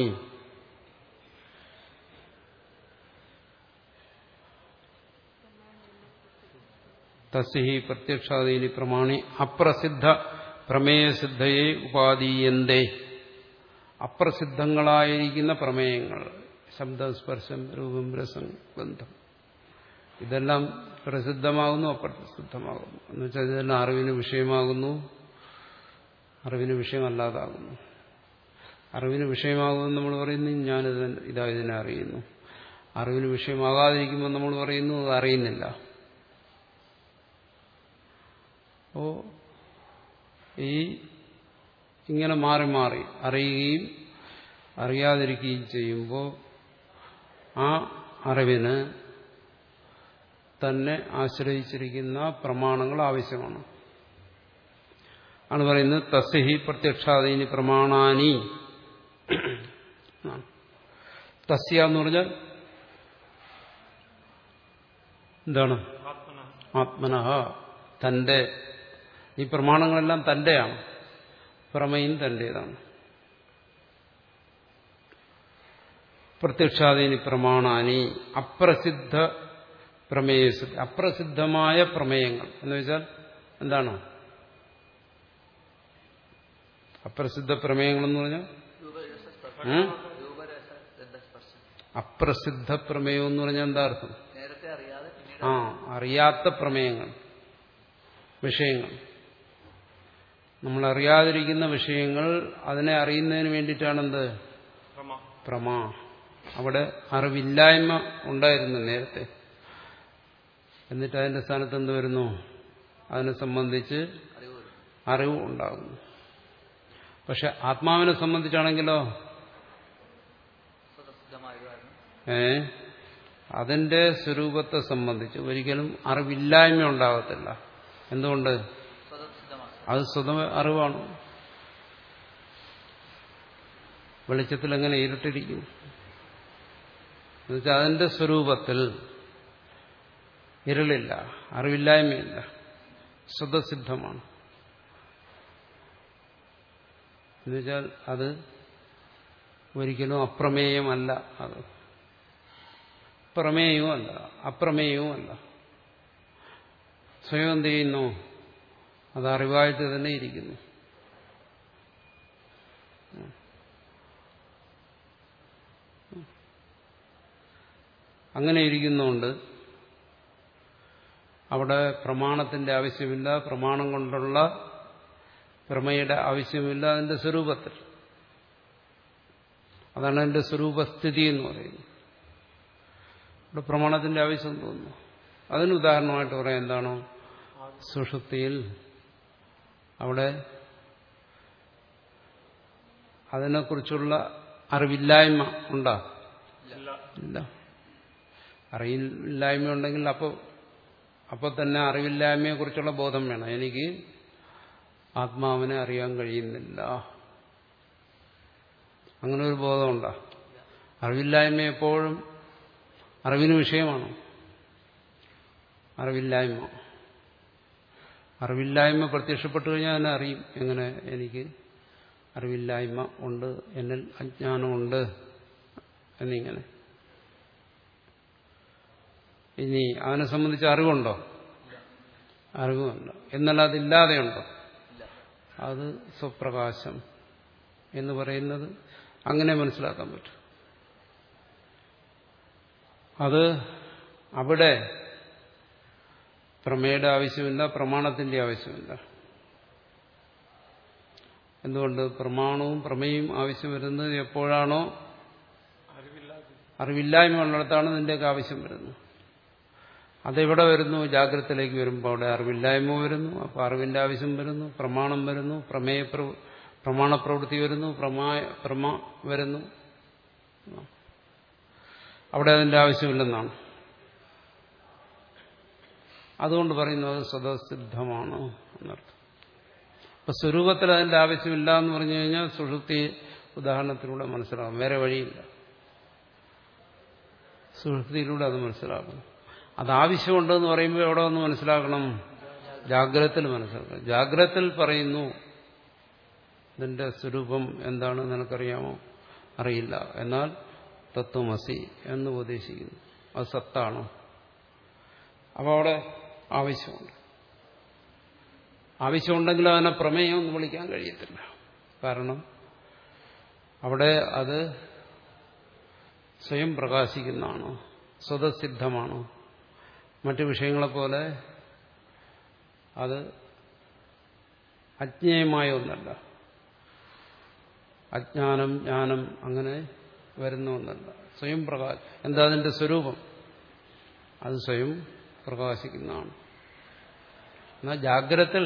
തസ്യഹി പ്രത്യക്ഷാദീനി പ്രമാണി അപ്രസിദ്ധ പ്രമേയസിദ്ധയെ ഉപാദീയന്തേ. അപ്രസിദ്ധങ്ങളായിരിക്കുന്ന പ്രമേയങ്ങൾ, ശബ്ദം, സ്പർശം, രൂപം, രസം, ബന്ധം, ഇതെല്ലാം പ്രസിദ്ധമാകുന്നു, അപ്രസിദ്ധമാകുന്നു. എന്ന് വെച്ചാൽ ഇതെല്ലാം അറിവിന് വിഷയമാകുന്നു, അറിവിന് വിഷയമല്ലാതാകുന്നു. അറിവിന് വിഷയമാകുമെന്ന് നമ്മൾ പറയുന്നു, ഞാനിത് ഇതാ ഇതിനെ അറിയുന്നു. അറിവിന് വിഷയമാകാതിരിക്കുമ്പോൾ നമ്മൾ പറയുന്നു അത് അറിയുന്നില്ല. അപ്പോ ഈ ഇങ്ങനെ മാറി മാറി അറിയുകയും അറിയാതിരിക്കുകയും ചെയ്യുമ്പോൾ ആ അറിവിന് തന്നെ ആശ്രയിച്ചിരിക്കുന്ന പ്രമാണങ്ങൾ ആവശ്യമാണ്. ആണ് പറയുന്നത് തസ്യഹി പ്രത്യക്ഷാദീനി പ്രമാണാനി. തസ്യ എന്ന് പറഞ്ഞാൽ എന്താണ്? ആത്മനഃ, തന്റെ. ഈ പ്രമാണങ്ങളെല്ലാം തന്റെയാണ്, പ്രമേയം തന്റേതാണ്. പ്രത്യക്ഷാദീനി പ്രമാണാനി അപ്രസിദ്ധ പ്രമേയ, അപ്രസിദ്ധമായ പ്രമേയങ്ങൾ എന്ന് വെച്ചാൽ എന്താണ് അപ്രസിദ്ധ പ്രമേയങ്ങളെന്ന് പറഞ്ഞാൽ? അപ്രസിദ്ധ പ്രമേയം എന്ന് പറഞ്ഞാൽ എന്താ അർത്ഥം? ആ അറിയാത്ത പ്രമേയങ്ങൾ, വിഷയങ്ങൾ. നമ്മൾ അറിയാതിരിക്കുന്ന വിഷയങ്ങൾ, അതിനെ അറിയുന്നതിന് വേണ്ടിയിട്ടാണെന്ത്? പ്രമാ. അവിടെ അറിവില്ലായ്മ ഉണ്ടായിരുന്നു നേരത്തെ. എന്നിട്ട് അതിന്റെ സ്ഥാനത്ത് എന്ത് വരുന്നു? അതിനെ സംബന്ധിച്ച് അറിവ് ഉണ്ടാകുന്നു. പക്ഷെ ആത്മാവിനെ സംബന്ധിച്ചാണെങ്കിലോ ഏ അതിന്റെ സ്വരൂപത്തെ സംബന്ധിച്ച് ഒരിക്കലും അറിവില്ലായ്മ ഉണ്ടാകത്തില്ല. എന്തുകൊണ്ട്? അത് സ്വതം അറിവാണ്. വെളിച്ചത്തിൽ എങ്ങനെ ഇരുട്ടിരിക്കും? എന്നുവെച്ചാൽ അതിന്റെ സ്വരൂപത്തിൽ ഇരുളില്ല, അറിവില്ലായ്മയില്ല, സ്വതസിദ്ധമാണ്. എന്നുവെച്ചാൽ അത് ഒരിക്കലും അപ്രമേയമല്ല. അത് പ്രമേയവുമല്ല, അപ്രമേയവുമല്ല. സ്വയം എന്ത് ചെയ്യുന്നു? അത് അറിവായിട്ട് തന്നെ ഇരിക്കുന്നു. അങ്ങനെ ഇരിക്കുന്നതുകൊണ്ട് അവിടെ പ്രമാണത്തിന്റെ ആവശ്യമില്ല, പ്രമാണം കൊണ്ടുള്ള പ്രമേയുടെ ആവശ്യമില്ല. അതിന്റെ സ്വരൂപത്തിൽ, അതാണ് അതിന്റെ സ്വരൂപസ്ഥിതി എന്ന് പറയുന്നത്. ഇവിടെ പ്രമാണത്തിന്റെ ആവശ്യം തോന്നുന്നു. അതിന് ഉദാഹരണമായിട്ട് പറയാം എന്താണോ? സുഷുപ്തിയിൽ അവിടെ അതിനെക്കുറിച്ചുള്ള അറിവില്ലായ്മ ഉണ്ടോ?
ഇല്ല.
ഇല്ല. അറിവില്ലായ്മ ഉണ്ടെങ്കിൽ അപ്പോൾ അപ്പോൾ തന്നെ അറിവില്ലായ്മയെക്കുറിച്ചുള്ള ബോധം വേണം. എനിക്ക് ആത്മാവിനെ അറിയാൻ കഴിയുന്നില്ല, അങ്ങനെ ഒരു ബോധമുണ്ടോ? അറിവില്ലായ്മ എപ്പോഴും അറിവിന് വിഷയമാണ്. അറിവില്ലായ്മ അറിവില്ലായ്മ പ്രത്യക്ഷപ്പെട്ടു കഴിഞ്ഞാൽ തന്നെ അറിയും. എങ്ങനെ? എനിക്ക് അറിവില്ലായ്മ ഉണ്ട്, എന്നിൽ അജ്ഞാനമുണ്ട് എന്നിങ്ങനെ. ഇനി അവനെ സംബന്ധിച്ച് അറിവുണ്ടോ? അറിവുമല്ല. എന്നാൽ അതില്ലാതെയുണ്ടോ? അത് സ്വപ്രകാശം എന്ന് പറയുന്നത് അങ്ങനെ മനസ്സിലാക്കാൻ പറ്റും. അത് അവിടെ പ്രമേയുടെ ആവശ്യമില്ല, പ്രമാണത്തിന്റെ ആവശ്യമില്ല. എന്തുകൊണ്ട്? പ്രമാണവും പ്രമേയും ആവശ്യം വരുന്നത് എപ്പോഴാണോ അറിവില്ലായ്മ ഉള്ളിടത്താണ് നിന്റെയൊക്കെ ആവശ്യം വരുന്നത്. അതെവിടെ വരുന്നു? ജാഗ്രതത്തിലേക്ക് വരുമ്പോൾ അവിടെ അറിവില്ലായ്മ വരുന്നു. അപ്പോൾ അറിവിന്റെ ആവശ്യം വരുന്നു, പ്രമാണം വരുന്നു, പ്രമേയ പ്രമാണപ്രവൃത്തി വരുന്നു, പ്രമായ പ്രമ വരുന്നു. അവിടെ അതിന്റെ ആവശ്യമില്ലെന്നാണ്. അതുകൊണ്ട് പറയുന്നത് സ്വതസിദ്ധമാണ് എന്നർത്ഥം. അപ്പൊ സ്വരൂപത്തിൽ അതിന്റെ ആവശ്യമില്ല എന്ന് പറഞ്ഞു കഴിഞ്ഞാൽ സുഷുപ്തി ഉദാഹരണത്തിലൂടെ മനസ്സിലാകും. വേറെ വഴിയില്ല. സുഷുപ്തിയിലൂടെ അത് മനസ്സിലാക്കണം. അത് ആവശ്യമുണ്ടെന്ന് പറയുമ്പോൾ എവിടെ വന്ന് മനസ്സിലാക്കണം? ജാഗ്രതത്തിൽ മനസ്സിലാക്കണം. ജാഗ്രതത്തിൽ പറയുന്നു ഇതിന്റെ സ്വരൂപം എന്താണ് നിനക്കറിയാമോ? അറിയില്ല. എന്നാൽ തത്വമസി എന്ന് ഉപദേശിക്കുന്നു. അത് സത്താണ്. അപ്പോൾ അവിടെ ആവശ്യമുണ്ട്. ആവശ്യമുണ്ടെങ്കിൽ അതിനെ പ്രമേയം എന്ന് വിളിക്കാൻ കഴിയത്തില്ല. കാരണം അവിടെ അത് സ്വയം പ്രകാശിക്കുന്നതാണ്, സ്വതസിദ്ധമാണ്. മറ്റു വിഷയങ്ങളെപ്പോലെ അത് അജ്ഞേയമായ ഒന്നല്ല. അജ്ഞാനം ജ്ഞാനം അങ്ങനെ വരുന്ന ഒന്നല്ല. സ്വയം പ്രകാശ എന്താ അതിന്റെ സ്വരൂപം? അത് സ്വയം പ്രകാശിക്കുന്നതാണ്. എന്നാൽ ജാഗ്രതത്തിൽ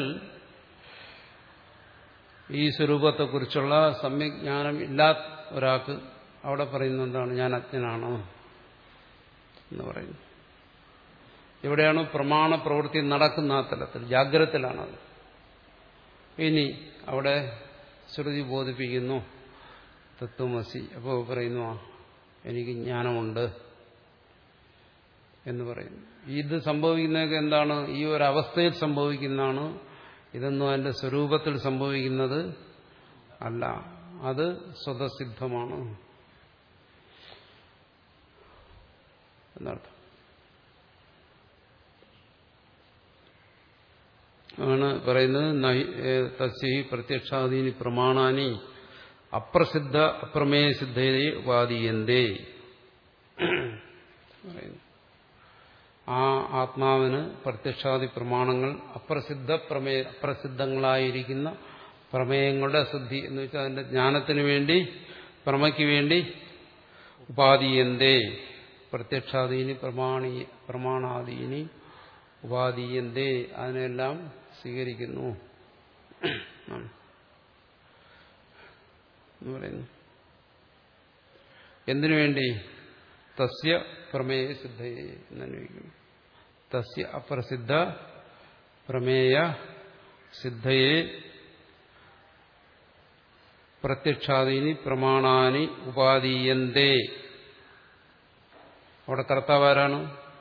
ഈ സ്വരൂപത്തെക്കുറിച്ചുള്ള സമ്യജ്ഞാനം ഇല്ലാത്ത ഒരാൾക്ക് അവിടെ പറയുന്നത് എന്താണ്? ഞാൻ അജ്ഞനാണ് എന്ന് പറയുന്നു. എവിടെയാണോ പ്രമാണ പ്രവൃത്തി നടക്കുന്ന ആ തലത്തിൽ, ജാഗ്രതത്തിലാണത്. ഇനി അവിടെ ശ്രുതി ബോധിപ്പിക്കുന്നു തത്വമസി. അപ്പോൾ പറയുന്നു ആ എനിക്ക് ജ്ഞാനമുണ്ട് എന്ന് പറയുന്നു. ഇത് സംഭവിക്കുന്നതൊക്കെ എന്താണ്? ഈ ഒരു അവസ്ഥയിൽ സംഭവിക്കുന്നതാണ്. ഇതൊന്നും അതിന്റെ സ്വരൂപത്തിൽ സംഭവിക്കുന്നത് അല്ല. അത് സ്വതസിദ്ധമാണ് എന്നർത്ഥം. ആണ് പറയുന്നത് തസ്യ പ്രത്യക്ഷാദീനി പ്രമാണാനി അപ്രസിദ്ധ അപ്രമേയ സിദ്ധയെ ഉപാദീയന്തേ. ആ ആത്മാവിന് പ്രത്യക്ഷാദി പ്രമാണങ്ങൾ അപ്രസിദ്ധ പ്രമേയ അപ്രസിദ്ധങ്ങളായിരിക്കുന്ന പ്രമേയങ്ങളുടെ സിദ്ധി എന്ന് വെച്ചാൽ അതിന്റെ ജ്ഞാനത്തിന് വേണ്ടി, പ്രമയ്ക്ക് വേണ്ടി ഉപാദീയന്തേ. പ്രത്യക്ഷാദീനി പ്രമാണീ പ്രമാണാദീനി ഉപാദീയന്തേ, അതിനെല്ലാം സ്വീകരിക്കുന്നു എന്ന് പറയുന്നു. എന്തിനു വേണ്ടി? തസ്യ പ്രമേയ സിദ്ധയെ എന്നന്വയിക്കുന്നു. തസ്യ അപ്രസിദ്ധ പ്രമേയ സിദ്ധയെ പ്രത്യക്ഷാദീനി പ്രമാണാനി ഉപാദീയന്തേ. അവിടെ കർത്താവാരാണ്?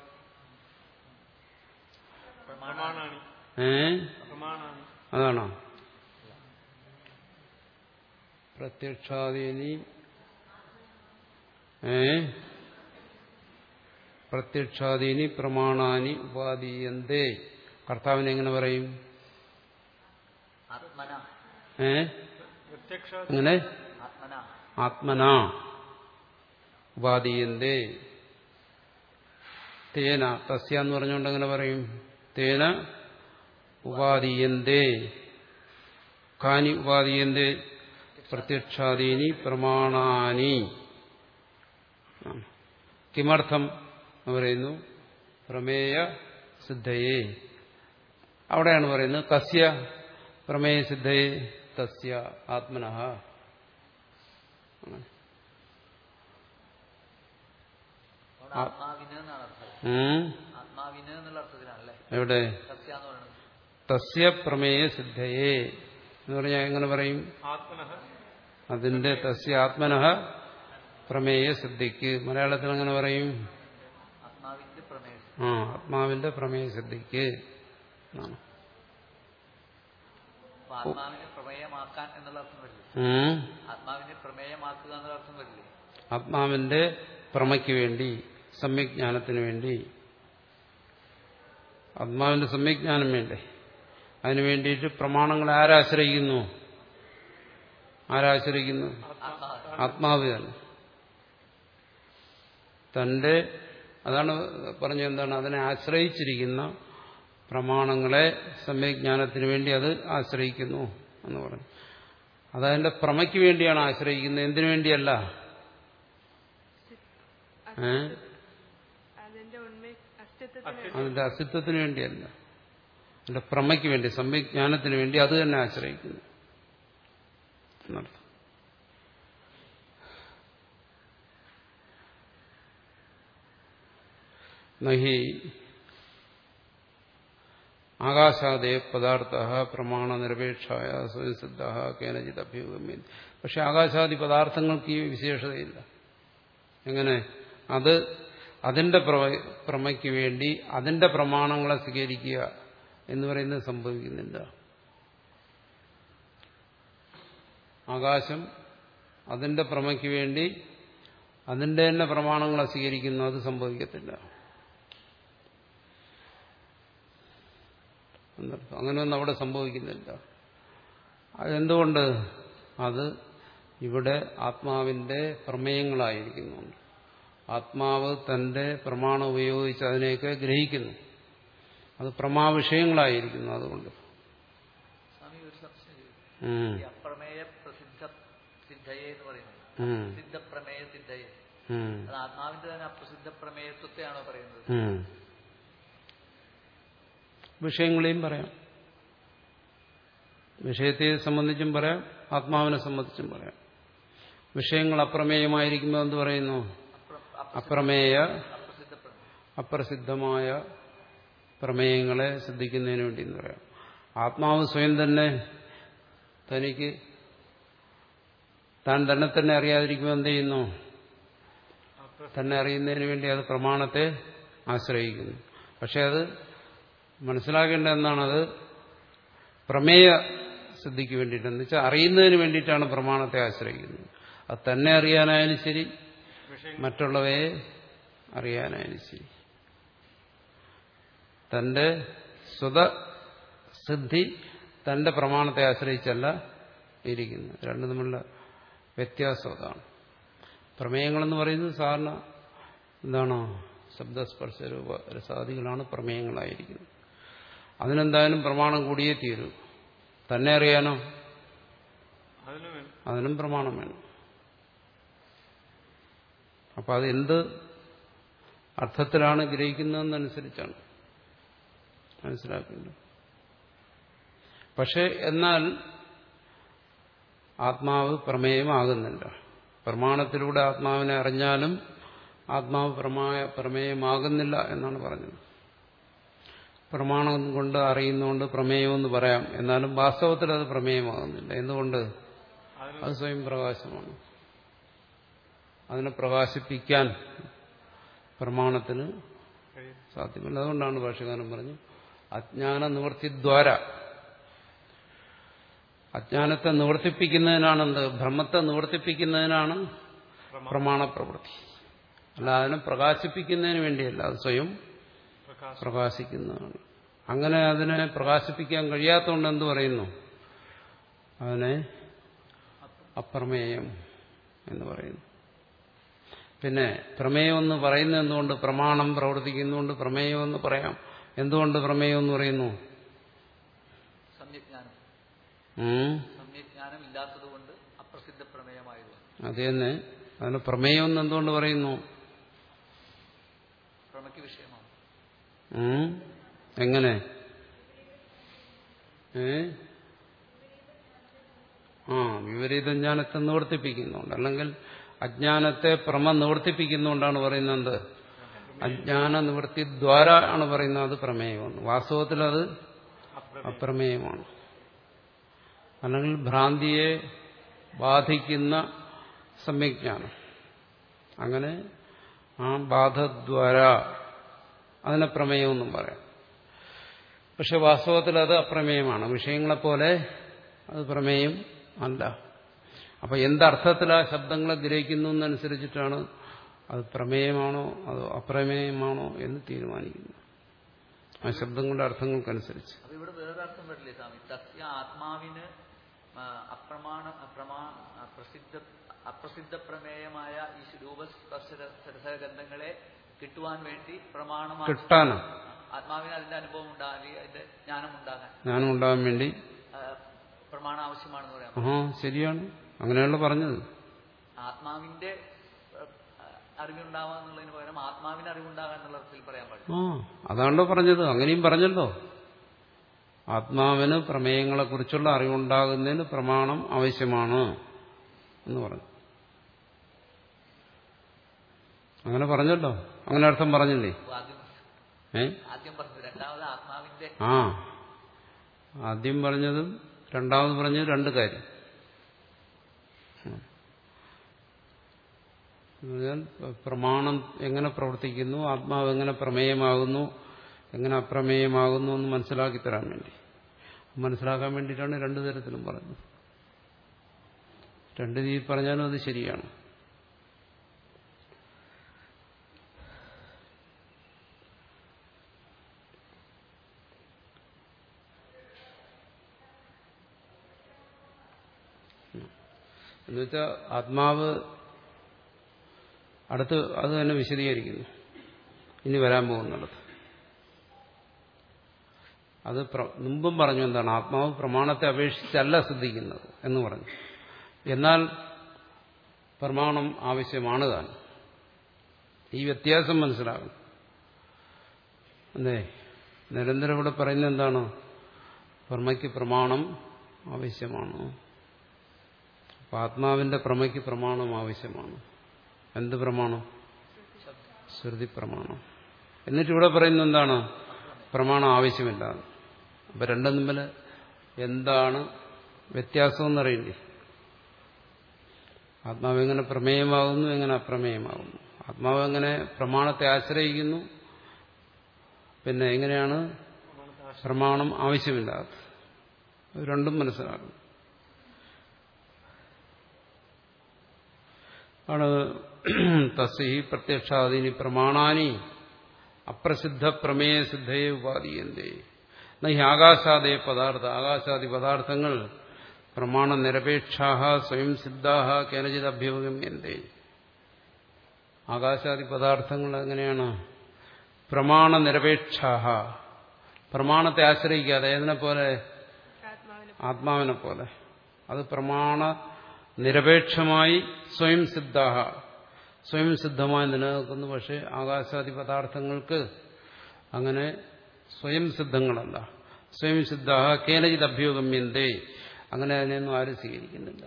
ഏ അതാണോ? പ്രത്യക്ഷാദീനി ഏ പ്രത്യക്ഷാദീനി പ്രമാണാനി ഉപാദീയന്തേ. കർത്താവിനെ എങ്ങനെ പറയും? ഏ എങ്ങനെ? ആത്മനാ ഉപാദീയന്തേ. തേന തസ്യ എന്ന് പറഞ്ഞുകൊണ്ട് എങ്ങനെ പറയും? തേന ഉപാദീയന്തേ. കാനി ഉപാദീയന്തേ? പ്രത്യക്ഷാദീനി പ്രമാണാനി. കിമർത്ഥം എന്ന് പറയുന്നു? പ്രമേയ സിദ്ധയെ. അവിടെയാണ് പറയുന്നത് കസ്യ പ്രമേയ സിദ്ധയെ? തസ്യ ആത്മനഃ.
ആത്മാവിന് എന്നാണ് അർത്ഥം.
ഉം?
ആത്മാവിന് എന്നുള്ള അർത്ഥത്തിലാണല്ലേ
എവിടെ
സസ്യ എന്ന് പറയുന്നത്.
തസ്യ പ്രമേയ സിദ്ധയെ എന്ന് പറഞ്ഞാൽ എങ്ങനെ പറയും?
ആത്മനഃ
അതിന്റെ തസ്യ ആത്മനഃ പ്രമേയ സിദ്ധിക്ക് മലയാളത്തിൽ എങ്ങനെ പറയും?
ആത്മാവിന്റെ പ്രമേയം.
ആ ആത്മാവിന്റെ പ്രമേയ സിദ്ധിക്ക്.
അപ്പൊ ആത്മാവിനെ പ്രമേയമാക്കാൻ എന്നുള്ള അർത്ഥം വരില്ലേ?
ഉം?
ആത്മാവിനെ പ്രമേയമാക്കുക എന്നുള്ള അർത്ഥം വരില്ലേ?
ആത്മാവിന്റെ പ്രമയ്ക്ക് വേണ്ടി സമ്യജ്ഞാനത്തിന് വേണ്ടി ആത്മാവിന്റെ സമ്യജ്ഞാനം വേണ്ടേ? അതിനു വേണ്ടിയിട്ട് പ്രമാണങ്ങളെ ആരാശ്രയിക്കുന്നു? ആരാശ്രയിക്കുന്നു? ആത്മാവ് തന്നെ. തന്റെ അതാണ് പറഞ്ഞ എന്താണ് അതിനെ ആശ്രയിച്ചിരിക്കുന്ന പ്രമാണങ്ങളെ സമ്യജ്ഞാനത്തിന് വേണ്ടി അത് ആശ്രയിക്കുന്നു എന്ന് പറഞ്ഞു. അതതിന്റെ പ്രമയ്ക്ക് വേണ്ടിയാണ് ആശ്രയിക്കുന്നത്, എന്തിനു വേണ്ടിയല്ല. ഏ അതിന്റെ അസ്തിത്വത്തിന് വേണ്ടിയല്ല, അതിന്റെ പ്രമയ്ക്ക് വേണ്ടി സമ്യജ്ഞാനത്തിന് വേണ്ടി അത് തന്നെ ആശ്രയിക്കുന്നു എന്നർത്ഥം. നഹി ആകാശാദേ പദാർത്ഥ പ്രമാണ നിരപേക്ഷായ സ്വയംസിദ്ധ കേനചിത് അഭ്യുഗമ്യൻ. പക്ഷെ ആകാശാദി പദാർത്ഥങ്ങൾക്ക് ഈ വിശേഷതയില്ല. എങ്ങനെ? അത് അതിന്റെ പ്രമയ്ക്ക് വേണ്ടി അതിന്റെ പ്രമാണങ്ങളെ സ്വീകരിക്കുക എന്ന് പറയുന്നത് സംഭവിക്കുന്നില്ല. ആകാശം അതിന്റെ പ്രമയ്ക്ക് വേണ്ടി അതിന്റെ തന്നെ പ്രമാണങ്ങളെ സ്വീകരിക്കുന്നു, അത് സംഭവിക്കത്തില്ല. അങ്ങനെയൊന്നും അവിടെ സംഭവിക്കുന്നില്ല. അതെന്തുകൊണ്ട്? അത് ഇവിടെ ആത്മാവിന്റെ പ്രമേയങ്ങളായിരിക്കുന്നുണ്ട്. ആത്മാവ് തന്റെ പ്രമാണം ഉപയോഗിച്ച് അതിനെയൊക്കെ ഗ്രഹിക്കുന്നു, അത് പ്രമാവിഷയങ്ങളായിരിക്കുന്നു. അതുകൊണ്ട്
സ്വാമി ഒരു സംശയം,
ഉം.
ഈ അപ്രമേയ പ്രസിദ്ധ സിദ്ധയെ എന്ന് പറയുന്നത്
ഉം.
പ്രസിദ്ധ പ്രമേയ സിദ്ധയെ,
ഉം.
അത് ആത്മാവിന്റെ തന്നെ അപ്രസിദ്ധ പ്രമേയത്വത്തെയാണോ പറയുന്നത്?
ഉം. വിഷയങ്ങളെയും പറയാം, വിഷയത്തെ സംബന്ധിച്ചും പറയാം, ആത്മാവിനെ സംബന്ധിച്ചും പറയാം. വിഷയങ്ങൾ അപ്രമേയമായിരിക്കുമ്പോൾ എന്ത് പറയുന്നു? അപ്രമേയ
അപ്രസിദ്ധ പ്രമേയം.
അപ്രസിദ്ധമായ പ്രമേയങ്ങളെ സിദ്ധിക്കുന്നതിന് വേണ്ടി എന്ന് പറയാം. ആത്മാവ് സ്വയം തന്നെ തനിക്ക് താൻ തന്നെ തന്നെ അറിയാതിരിക്കുമ്പോൾ എന്ത് ചെയ്യുന്നു? തന്നെ അറിയുന്നതിന് വേണ്ടി അത് പ്രമാണത്തെ ആശ്രയിക്കുന്നു. പക്ഷെ അത് മനസ്സിലാക്കേണ്ട എന്നാണത് പ്രമേയ സിദ്ധിക്ക് വേണ്ടിയിട്ടെന്ന് വെച്ചാൽ അറിയുന്നതിന് വേണ്ടിയിട്ടാണ് പ്രമാണത്തെ ആശ്രയിക്കുന്നത്. അത് തന്നെ അറിയാനായാലും ശരി, മറ്റുള്ളവയെ അറിയാനായാലും ശരി, തന്റെ സ്വതസിദ്ധി തന്റെ പ്രമാണത്തെ ആശ്രയിച്ചല്ല ഇരിക്കുന്നത്. രണ്ടും തമ്മിലുള്ള വ്യത്യാസം അതാണ്. പ്രമേയങ്ങളെന്ന് പറയുന്നത് സാധാരണ എന്താണോ ശബ്ദസ്പർശ രൂപ രസാദികളാണ് പ്രമേയങ്ങളായിരിക്കുന്നത്. അതിനെന്തായാലും പ്രമാണം കൂടിയേ തീരൂ. തന്നെ അറിയാനോ അതിനും പ്രമാണം വേണം. അപ്പൊ അത് എന്ത് അർത്ഥത്തിലാണ് ഗ്രഹിക്കുന്നതെന്നനുസരിച്ചാണ് മനസ്സിലാക്കേണ്ടത്. പക്ഷെ എന്നാൽ ആത്മാവ് പ്രമേയമാകുന്നില്ല. പ്രമാണത്തിലൂടെ ആത്മാവിനെ അറിഞ്ഞാലും ആത്മാവ് പ്രമായ പ്രമേയമാകുന്നില്ല എന്നാണ് പറഞ്ഞത്. പ്രമാണം കൊണ്ട് അറിയുന്നതുകൊണ്ട് പ്രമേയമെന്ന് പറയാം, എന്നാലും വാസ്തവത്തിൽ അത് പ്രമേയമാകുന്നില്ല. എന്തുകൊണ്ട്? അത് സ്വയം പ്രകാശമാണ്. അതിനെ പ്രകാശിപ്പിക്കാൻ പ്രമാണത്തിന് സാധ്യമല്ല. അതുകൊണ്ടാണ് ഭാഷ്യകാരൻ പറഞ്ഞു അജ്ഞാന നിവൃത്തിദ്വാര. അജ്ഞാനത്തെ നിവർത്തിപ്പിക്കുന്നതിനാണെന്ത്? ഭ്രമത്തെ നിവർത്തിപ്പിക്കുന്നതിനാണ് പ്രമാണപ്രവൃത്തി. അല്ല അതിനെ പ്രകാശിപ്പിക്കുന്നതിന് വേണ്ടിയല്ല, അത് സ്വയം പ്രകാശിക്കുന്നതാണ്. അങ്ങനെ അതിനെ പ്രകാശിപ്പിക്കാൻ കഴിയാത്തതുകൊണ്ട് എന്ത് പറയുന്നു? അതിനെ അപ്രമേയം എന്ന് പറയുന്നു. പിന്നെ പ്രമേയം എന്ന് പറയുന്നത് എന്തുകൊണ്ട്? പ്രമാണം പ്രവർത്തിക്കുന്നതുകൊണ്ട് പ്രമേയം എന്ന് പറയാം. എന്തുകൊണ്ട് പ്രമേയം എന്ന് പറയുന്നു?
സമ്യജ്ഞാനം. സമ്യജ്ഞാനം ഇല്ലാത്തതുകൊണ്ട് അപ്രസിദ്ധ പ്രമേയമായതുകൊണ്ട്.
അത് തന്നെ. അതിന് പ്രമേയം എന്ന് എന്തുകൊണ്ട് പറയുന്നു?
പ്രമയ്ക്ക് വിഷയമാണ്.
എങ്ങനെ? ഏ ആ വിപരീത ജ്ഞാനത്തെ നിവർത്തിപ്പിക്കുന്നുണ്ട്. അല്ലെങ്കിൽ അജ്ഞാനത്തെ പ്രമ നിവർത്തിപ്പിക്കുന്നുകൊണ്ടാണ് പറയുന്നത് അജ്ഞാന നിവൃത്തി ദ്വാര ആണ് പറയുന്നത് അത് പ്രമേയമാണ്. വാസ്തവത്തിൽ അത് അപ്രമേയമാണ്. അല്ലെങ്കിൽ ഭ്രാന്തിയെ ബാധിക്കുന്ന സമ്യജ്ഞാനം. അങ്ങനെ ആ ബാധദ്വാര അതിനെ പ്രമേയമെന്നും പറയാം. പക്ഷെ വാസ്തവത്തിൽ അത് അപ്രമേയമാണ്. വിഷയങ്ങളെപ്പോലെ അത് പ്രമേയം അല്ല. അപ്പൊ എന്തർത്ഥത്തിൽ ആ ശബ്ദങ്ങളെ ഗ്രഹിക്കുന്നു എന്നനുസരിച്ചിട്ടാണ് അത് പ്രമേയമാണോ അതോ അപ്രമേയമാണോ എന്ന് തീരുമാനിക്കുന്നത്. ആ ശബ്ദങ്ങളുടെ അർത്ഥങ്ങൾക്കനുസരിച്ച്.
അപ്പൊ ഇവിടെ വേറെ അർത്ഥം വരില്ലേ സ്വാമി? തസ്യ ആത്മാവിന് അപ്രമാണ അപ്രമാ പ്രസിദ്ധ അപ്രസിദ്ധ പ്രമേയമായ ഈ രൂപസ്പർശരസഗന്ധങ്ങളെ കിട്ടുവാൻ വേണ്ടി പ്രമാണമാണ്
കിട്ടാനോ
ആത്മാവിന് അതിന്റെ അനുഭവം ഉണ്ടാകാൻ അതിന്റെ ജ്ഞാനം ഉണ്ടാകാൻ
ജ്ഞാനം ഉണ്ടാകാൻ വേണ്ടി
പ്രമാണം ആവശ്യമാണെന്ന് പറയാം.
ആ ശരിയാണ്, അങ്ങനെയുള്ള പറഞ്ഞത്.
ആത്മാവിന്റെ അറിവുണ്ടാവുക എന്നുള്ളതിന് പകരം ആത്മാവിന് അറിവുണ്ടാകാൻ എന്നുള്ള അർത്ഥത്തിൽ പറയാൻ പാടില്ല.
ആ അതാണല്ലോ പറഞ്ഞത്. അങ്ങനെയും പറഞ്ഞല്ലോ. ആത്മാവിന് പ്രമേയങ്ങളെ കുറിച്ചുള്ള അറിവുണ്ടാകുന്നതിന് പ്രമാണം ആവശ്യമാണ് എന്ന് പറഞ്ഞു. അങ്ങനെ പറഞ്ഞല്ലോ, അങ്ങനെ അർത്ഥം പറഞ്ഞില്ലേ? ഏ
ആദ്യം പറഞ്ഞു രണ്ടാമത് ആത്മാവിന്റെ
ആ ആദ്യം പറഞ്ഞതും രണ്ടാമത് പറഞ്ഞത് രണ്ട് കാര്യം. പ്രമാണം എങ്ങനെ പ്രവർത്തിക്കുന്നു, ആത്മാവ് എങ്ങനെ പ്രമേയമാകുന്നു, എങ്ങനെ അപ്രമേയമാകുന്നു എന്ന് മനസ്സിലാക്കി തരാൻ വേണ്ടി, മനസ്സിലാക്കാൻ വേണ്ടിയിട്ടാണ് രണ്ടു തരത്തിലും പറഞ്ഞത്. രണ്ട് രീതി പറഞ്ഞാലും അത് ശരിയാണ്. എന്നുവെച്ചാൽ ആത്മാവ് അടുത്ത് അത് തന്നെ വിശദീകരിക്കുന്നു ഇനി വരാൻ പോകുന്നുള്ളത്. അത് മുമ്പും പറഞ്ഞു എന്താണ്, ആത്മാവ് പ്രമാണത്തെ അപേക്ഷിച്ചല്ല സിദ്ധിക്കുന്നത് എന്ന് പറഞ്ഞു. എന്നാൽ പ്രമാണം ആവശ്യമാണ് താൻ. ഈ വ്യത്യാസം മനസ്സിലാകും. അല്ലേ? നിരന്തരം ഇവിടെ പറയുന്നത് എന്താണ്? പ്രമയ്ക്ക് പ്രമാണം ആവശ്യമാണ്. അപ്പൊ ആത്മാവിന്റെ പ്രമയ്ക്ക് പ്രമാണം ആവശ്യമാണ്. എന്ത് പ്രമാണം? ശ്രുതി പ്രമാണം. എന്നിട്ട് ഇവിടെ പറയുന്നത് എന്താണ്? പ്രമാണം ആവശ്യമില്ല. അപ്പൊ രണ്ടും തമ്മിൽ എന്താണ് വ്യത്യാസം എന്നറിയില്ലേ? ആത്മാവ് എങ്ങനെ പ്രമേയമാകുന്നു, എങ്ങനെ അപ്രമേയമാകുന്നു? ആത്മാവ് എങ്ങനെ പ്രമാണത്തെ ആശ്രയിക്കുന്നു, പിന്നെ എങ്ങനെയാണ് പ്രമാണം ആവശ്യമില്ലാത്തത്? രണ്ടും മനസ്സിലാകും. ആണ് തസ്സഹി പ്രത്യക്ഷാദീനി പ്രമാണാനി അപ്രസിദ്ധ പ്രമേയ സിദ്ധയെ ഉപാദീയന്തേ നഹി ആകാശാദേ പദാർത്ഥ. ആകാശാദി പദാർത്ഥങ്ങൾ പ്രമാണ നിരപേക്ഷാഹ സ്വയം സിദ്ധാഹ കേനചിത് അഭ്യുപഗമ്യന്തേ. ആകാശാദി പദാർത്ഥങ്ങൾ എങ്ങനെയാണ്? പ്രമാണ നിരപേക്ഷാഹ, പ്രമാണത്തെ ആശ്രയിക്കാതെ. ഏതിനെ പോലെ? ആത്മാവിനെ പോലെ. അത് പ്രമാണ നിരപേക്ഷമായി സ്വയം സിദ്ധാഹ, സ്വയം സിദ്ധമായി നിലനിൽക്കുന്നു. പക്ഷെ ആകാശാദി പദാർത്ഥങ്ങൾക്ക് അങ്ങനെ സ്വയം സിദ്ധങ്ങളല്ല. സ്വയം സിദ്ധാഹ കേനചിത് അഭ്യുഗമ്യന്തേ, അങ്ങനെ അതിനെയൊന്നും ആരും സ്വീകരിക്കുന്നില്ല.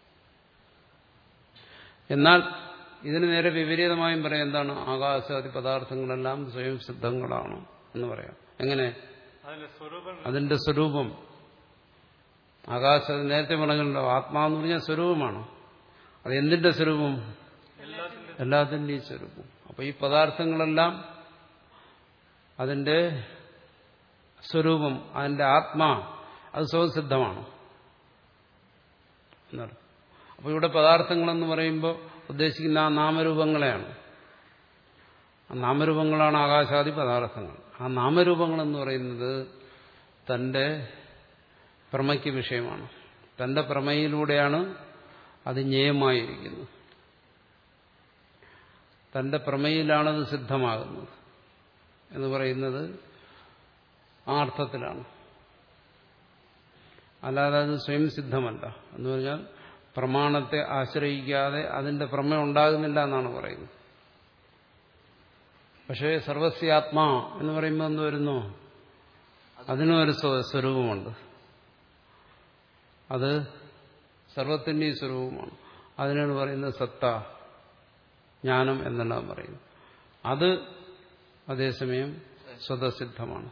എന്നാൽ ഇതിന് നേരെ വിപരീതമായും പറയാം. എന്താണ്? ആകാശാദി പദാർത്ഥങ്ങളെല്ലാം സ്വയം സിദ്ധങ്ങളാണ് എന്ന് പറയാം. എങ്ങനെ? അതിന്റെ സ്വരൂപം. ആകാശ നേരത്തെ പറഞ്ഞല്ലോ, ആത്മാവെന്ന് പറഞ്ഞാൽ സ്വരൂപമാണ്. അത് എന്തിന്റെ സ്വരൂപം? എല്ലാത്തിന്റെയും സ്വരൂപം. അപ്പൊ ഈ പദാർത്ഥങ്ങളെല്ലാം അതിന്റെ സ്വരൂപം, അതിന്റെ ആത്മാ, അത് സ്വസിദ്ധമാണ് എന്നർത്ഥം. അപ്പൊ ഇവിടെ പദാർത്ഥങ്ങളെന്ന് പറയുമ്പോൾ ഉദ്ദേശിക്കുന്ന ആ നാമരൂപങ്ങളെയാണ്. ആ നാമരൂപങ്ങളാണ് ആകാശാദി പദാർത്ഥങ്ങൾ. ആ നാമരൂപങ്ങളെന്ന് പറയുന്നത് തന്റെ പ്രമയ്ക്ക് വിഷയമാണ്. തന്റെ പ്രമയിലൂടെയാണ് അത് ജ്ഞേയമായിരിക്കുന്നത്. തന്റെ പ്രമയിലാണത് സിദ്ധമാകുന്നത് എന്ന് പറയുന്നത് ആ അർത്ഥത്തിലാണ്. അല്ലാതെ അത് സ്വയം സിദ്ധമല്ല. എന്ന് പറഞ്ഞാൽ പ്രമാണത്തെ ആശ്രയിക്കാതെ അതിന്റെ പ്രമേയം ഉണ്ടാകുന്നില്ല എന്നാണ് പറയുന്നത്. പക്ഷേ സർവസ്യാത്മാ എന്ന് പറയുമ്പോൾ എന്ത് വരുന്നു? അതിനും ഒരു സ്വരൂപമുണ്ട്. അത് സർവത്തിന്റെയും സ്വരൂപമാണ്. അതിനാണ് പറയുന്നത് സത്ത, ജ്ഞാനം എന്നെല്ലാം പറയുന്നത്. അത് അതേസമയം സ്വതസിദ്ധമാണ്,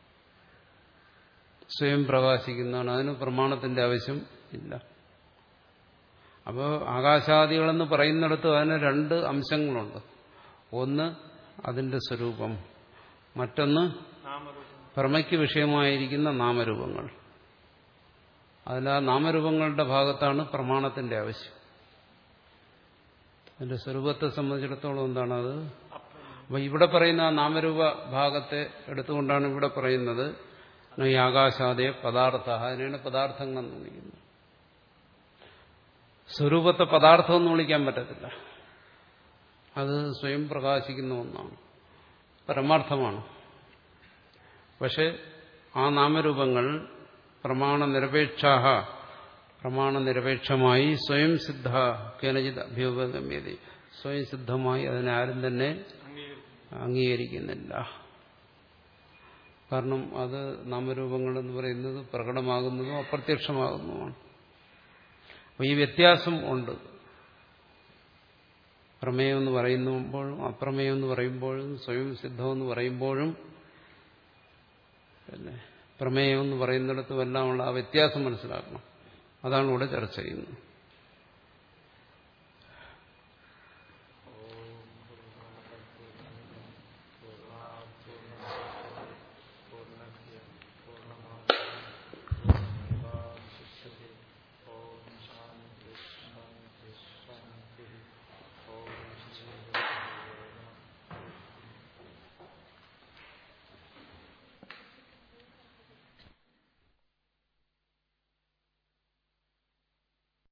സ്വയം പ്രകാശിക്കുന്നതാണ്. അതിന് പ്രമാണത്തിന്റെ ആവശ്യം ഇല്ല. അപ്പോൾ ആകാശാദികളെന്ന് പറയുന്നിടത്ത് അതിന് രണ്ട് അംശങ്ങളുണ്ട്. ഒന്ന് അതിന്റെ സ്വരൂപം, മറ്റൊന്ന് പ്രമയ്ക്ക് വിഷയമായിരിക്കുന്ന നാമരൂപങ്ങൾ. അതിൽ ആ നാമരൂപങ്ങളുടെ ഭാഗത്താണ് പ്രമാണത്തിന്റെ ആവശ്യം. അതിന്റെ സ്വരൂപത്തെ സംബന്ധിച്ചിടത്തോളം എന്താണത്? അപ്പൊ ഇവിടെ പറയുന്ന ആ നാമരൂപ ഭാഗത്തെ എടുത്തുകൊണ്ടാണ് ഇവിടെ പറയുന്നത് ഈ ആകാശാദയ പദാർത്ഥ. അതിനാണ് പദാർത്ഥങ്ങൾ എന്ന് വിളിക്കുന്നത്. സ്വരൂപത്തെ പദാർത്ഥം എന്ന് വിളിക്കാൻ പറ്റത്തില്ല. അത് സ്വയം പ്രകാശിക്കുന്ന ഒന്നാണ്, പരമാർത്ഥമാണ്. പക്ഷെ ആ നാമരൂപങ്ങൾ പ്രമാണനിരപേക്ഷാഹ, പ്രമാണനിരപേക്ഷമായി സ്വയം സിദ്ധ കേനജിത് അഭ്യുപഗമ്യത, സ്വയം സിദ്ധമായി അതിനാരും തന്നെ അംഗീകരിക്കുന്നില്ല. കാരണം അത് നാമരൂപങ്ങൾ എന്ന് പറയുന്നത് പ്രകടമാകുന്നതും അപ്രത്യക്ഷമാകുന്നതുമാണ്. അപ്പോൾ ഈ വ്യത്യാസം ഉണ്ട്. പ്രമേയം എന്ന് പറയുമ്പോഴും അപ്രമേയം എന്ന് പറയുമ്പോഴും സ്വയം സിദ്ധമെന്ന് പറയുമ്പോഴും പിന്നെ പ്രമേയം എന്ന് പറയുന്നിടത്തും എല്ലാമുള്ള ആ വ്യത്യാസം മനസ്സിലാക്കണം. അതാണ് ഇവിടെ ചർച്ച ചെയ്യുന്നത്.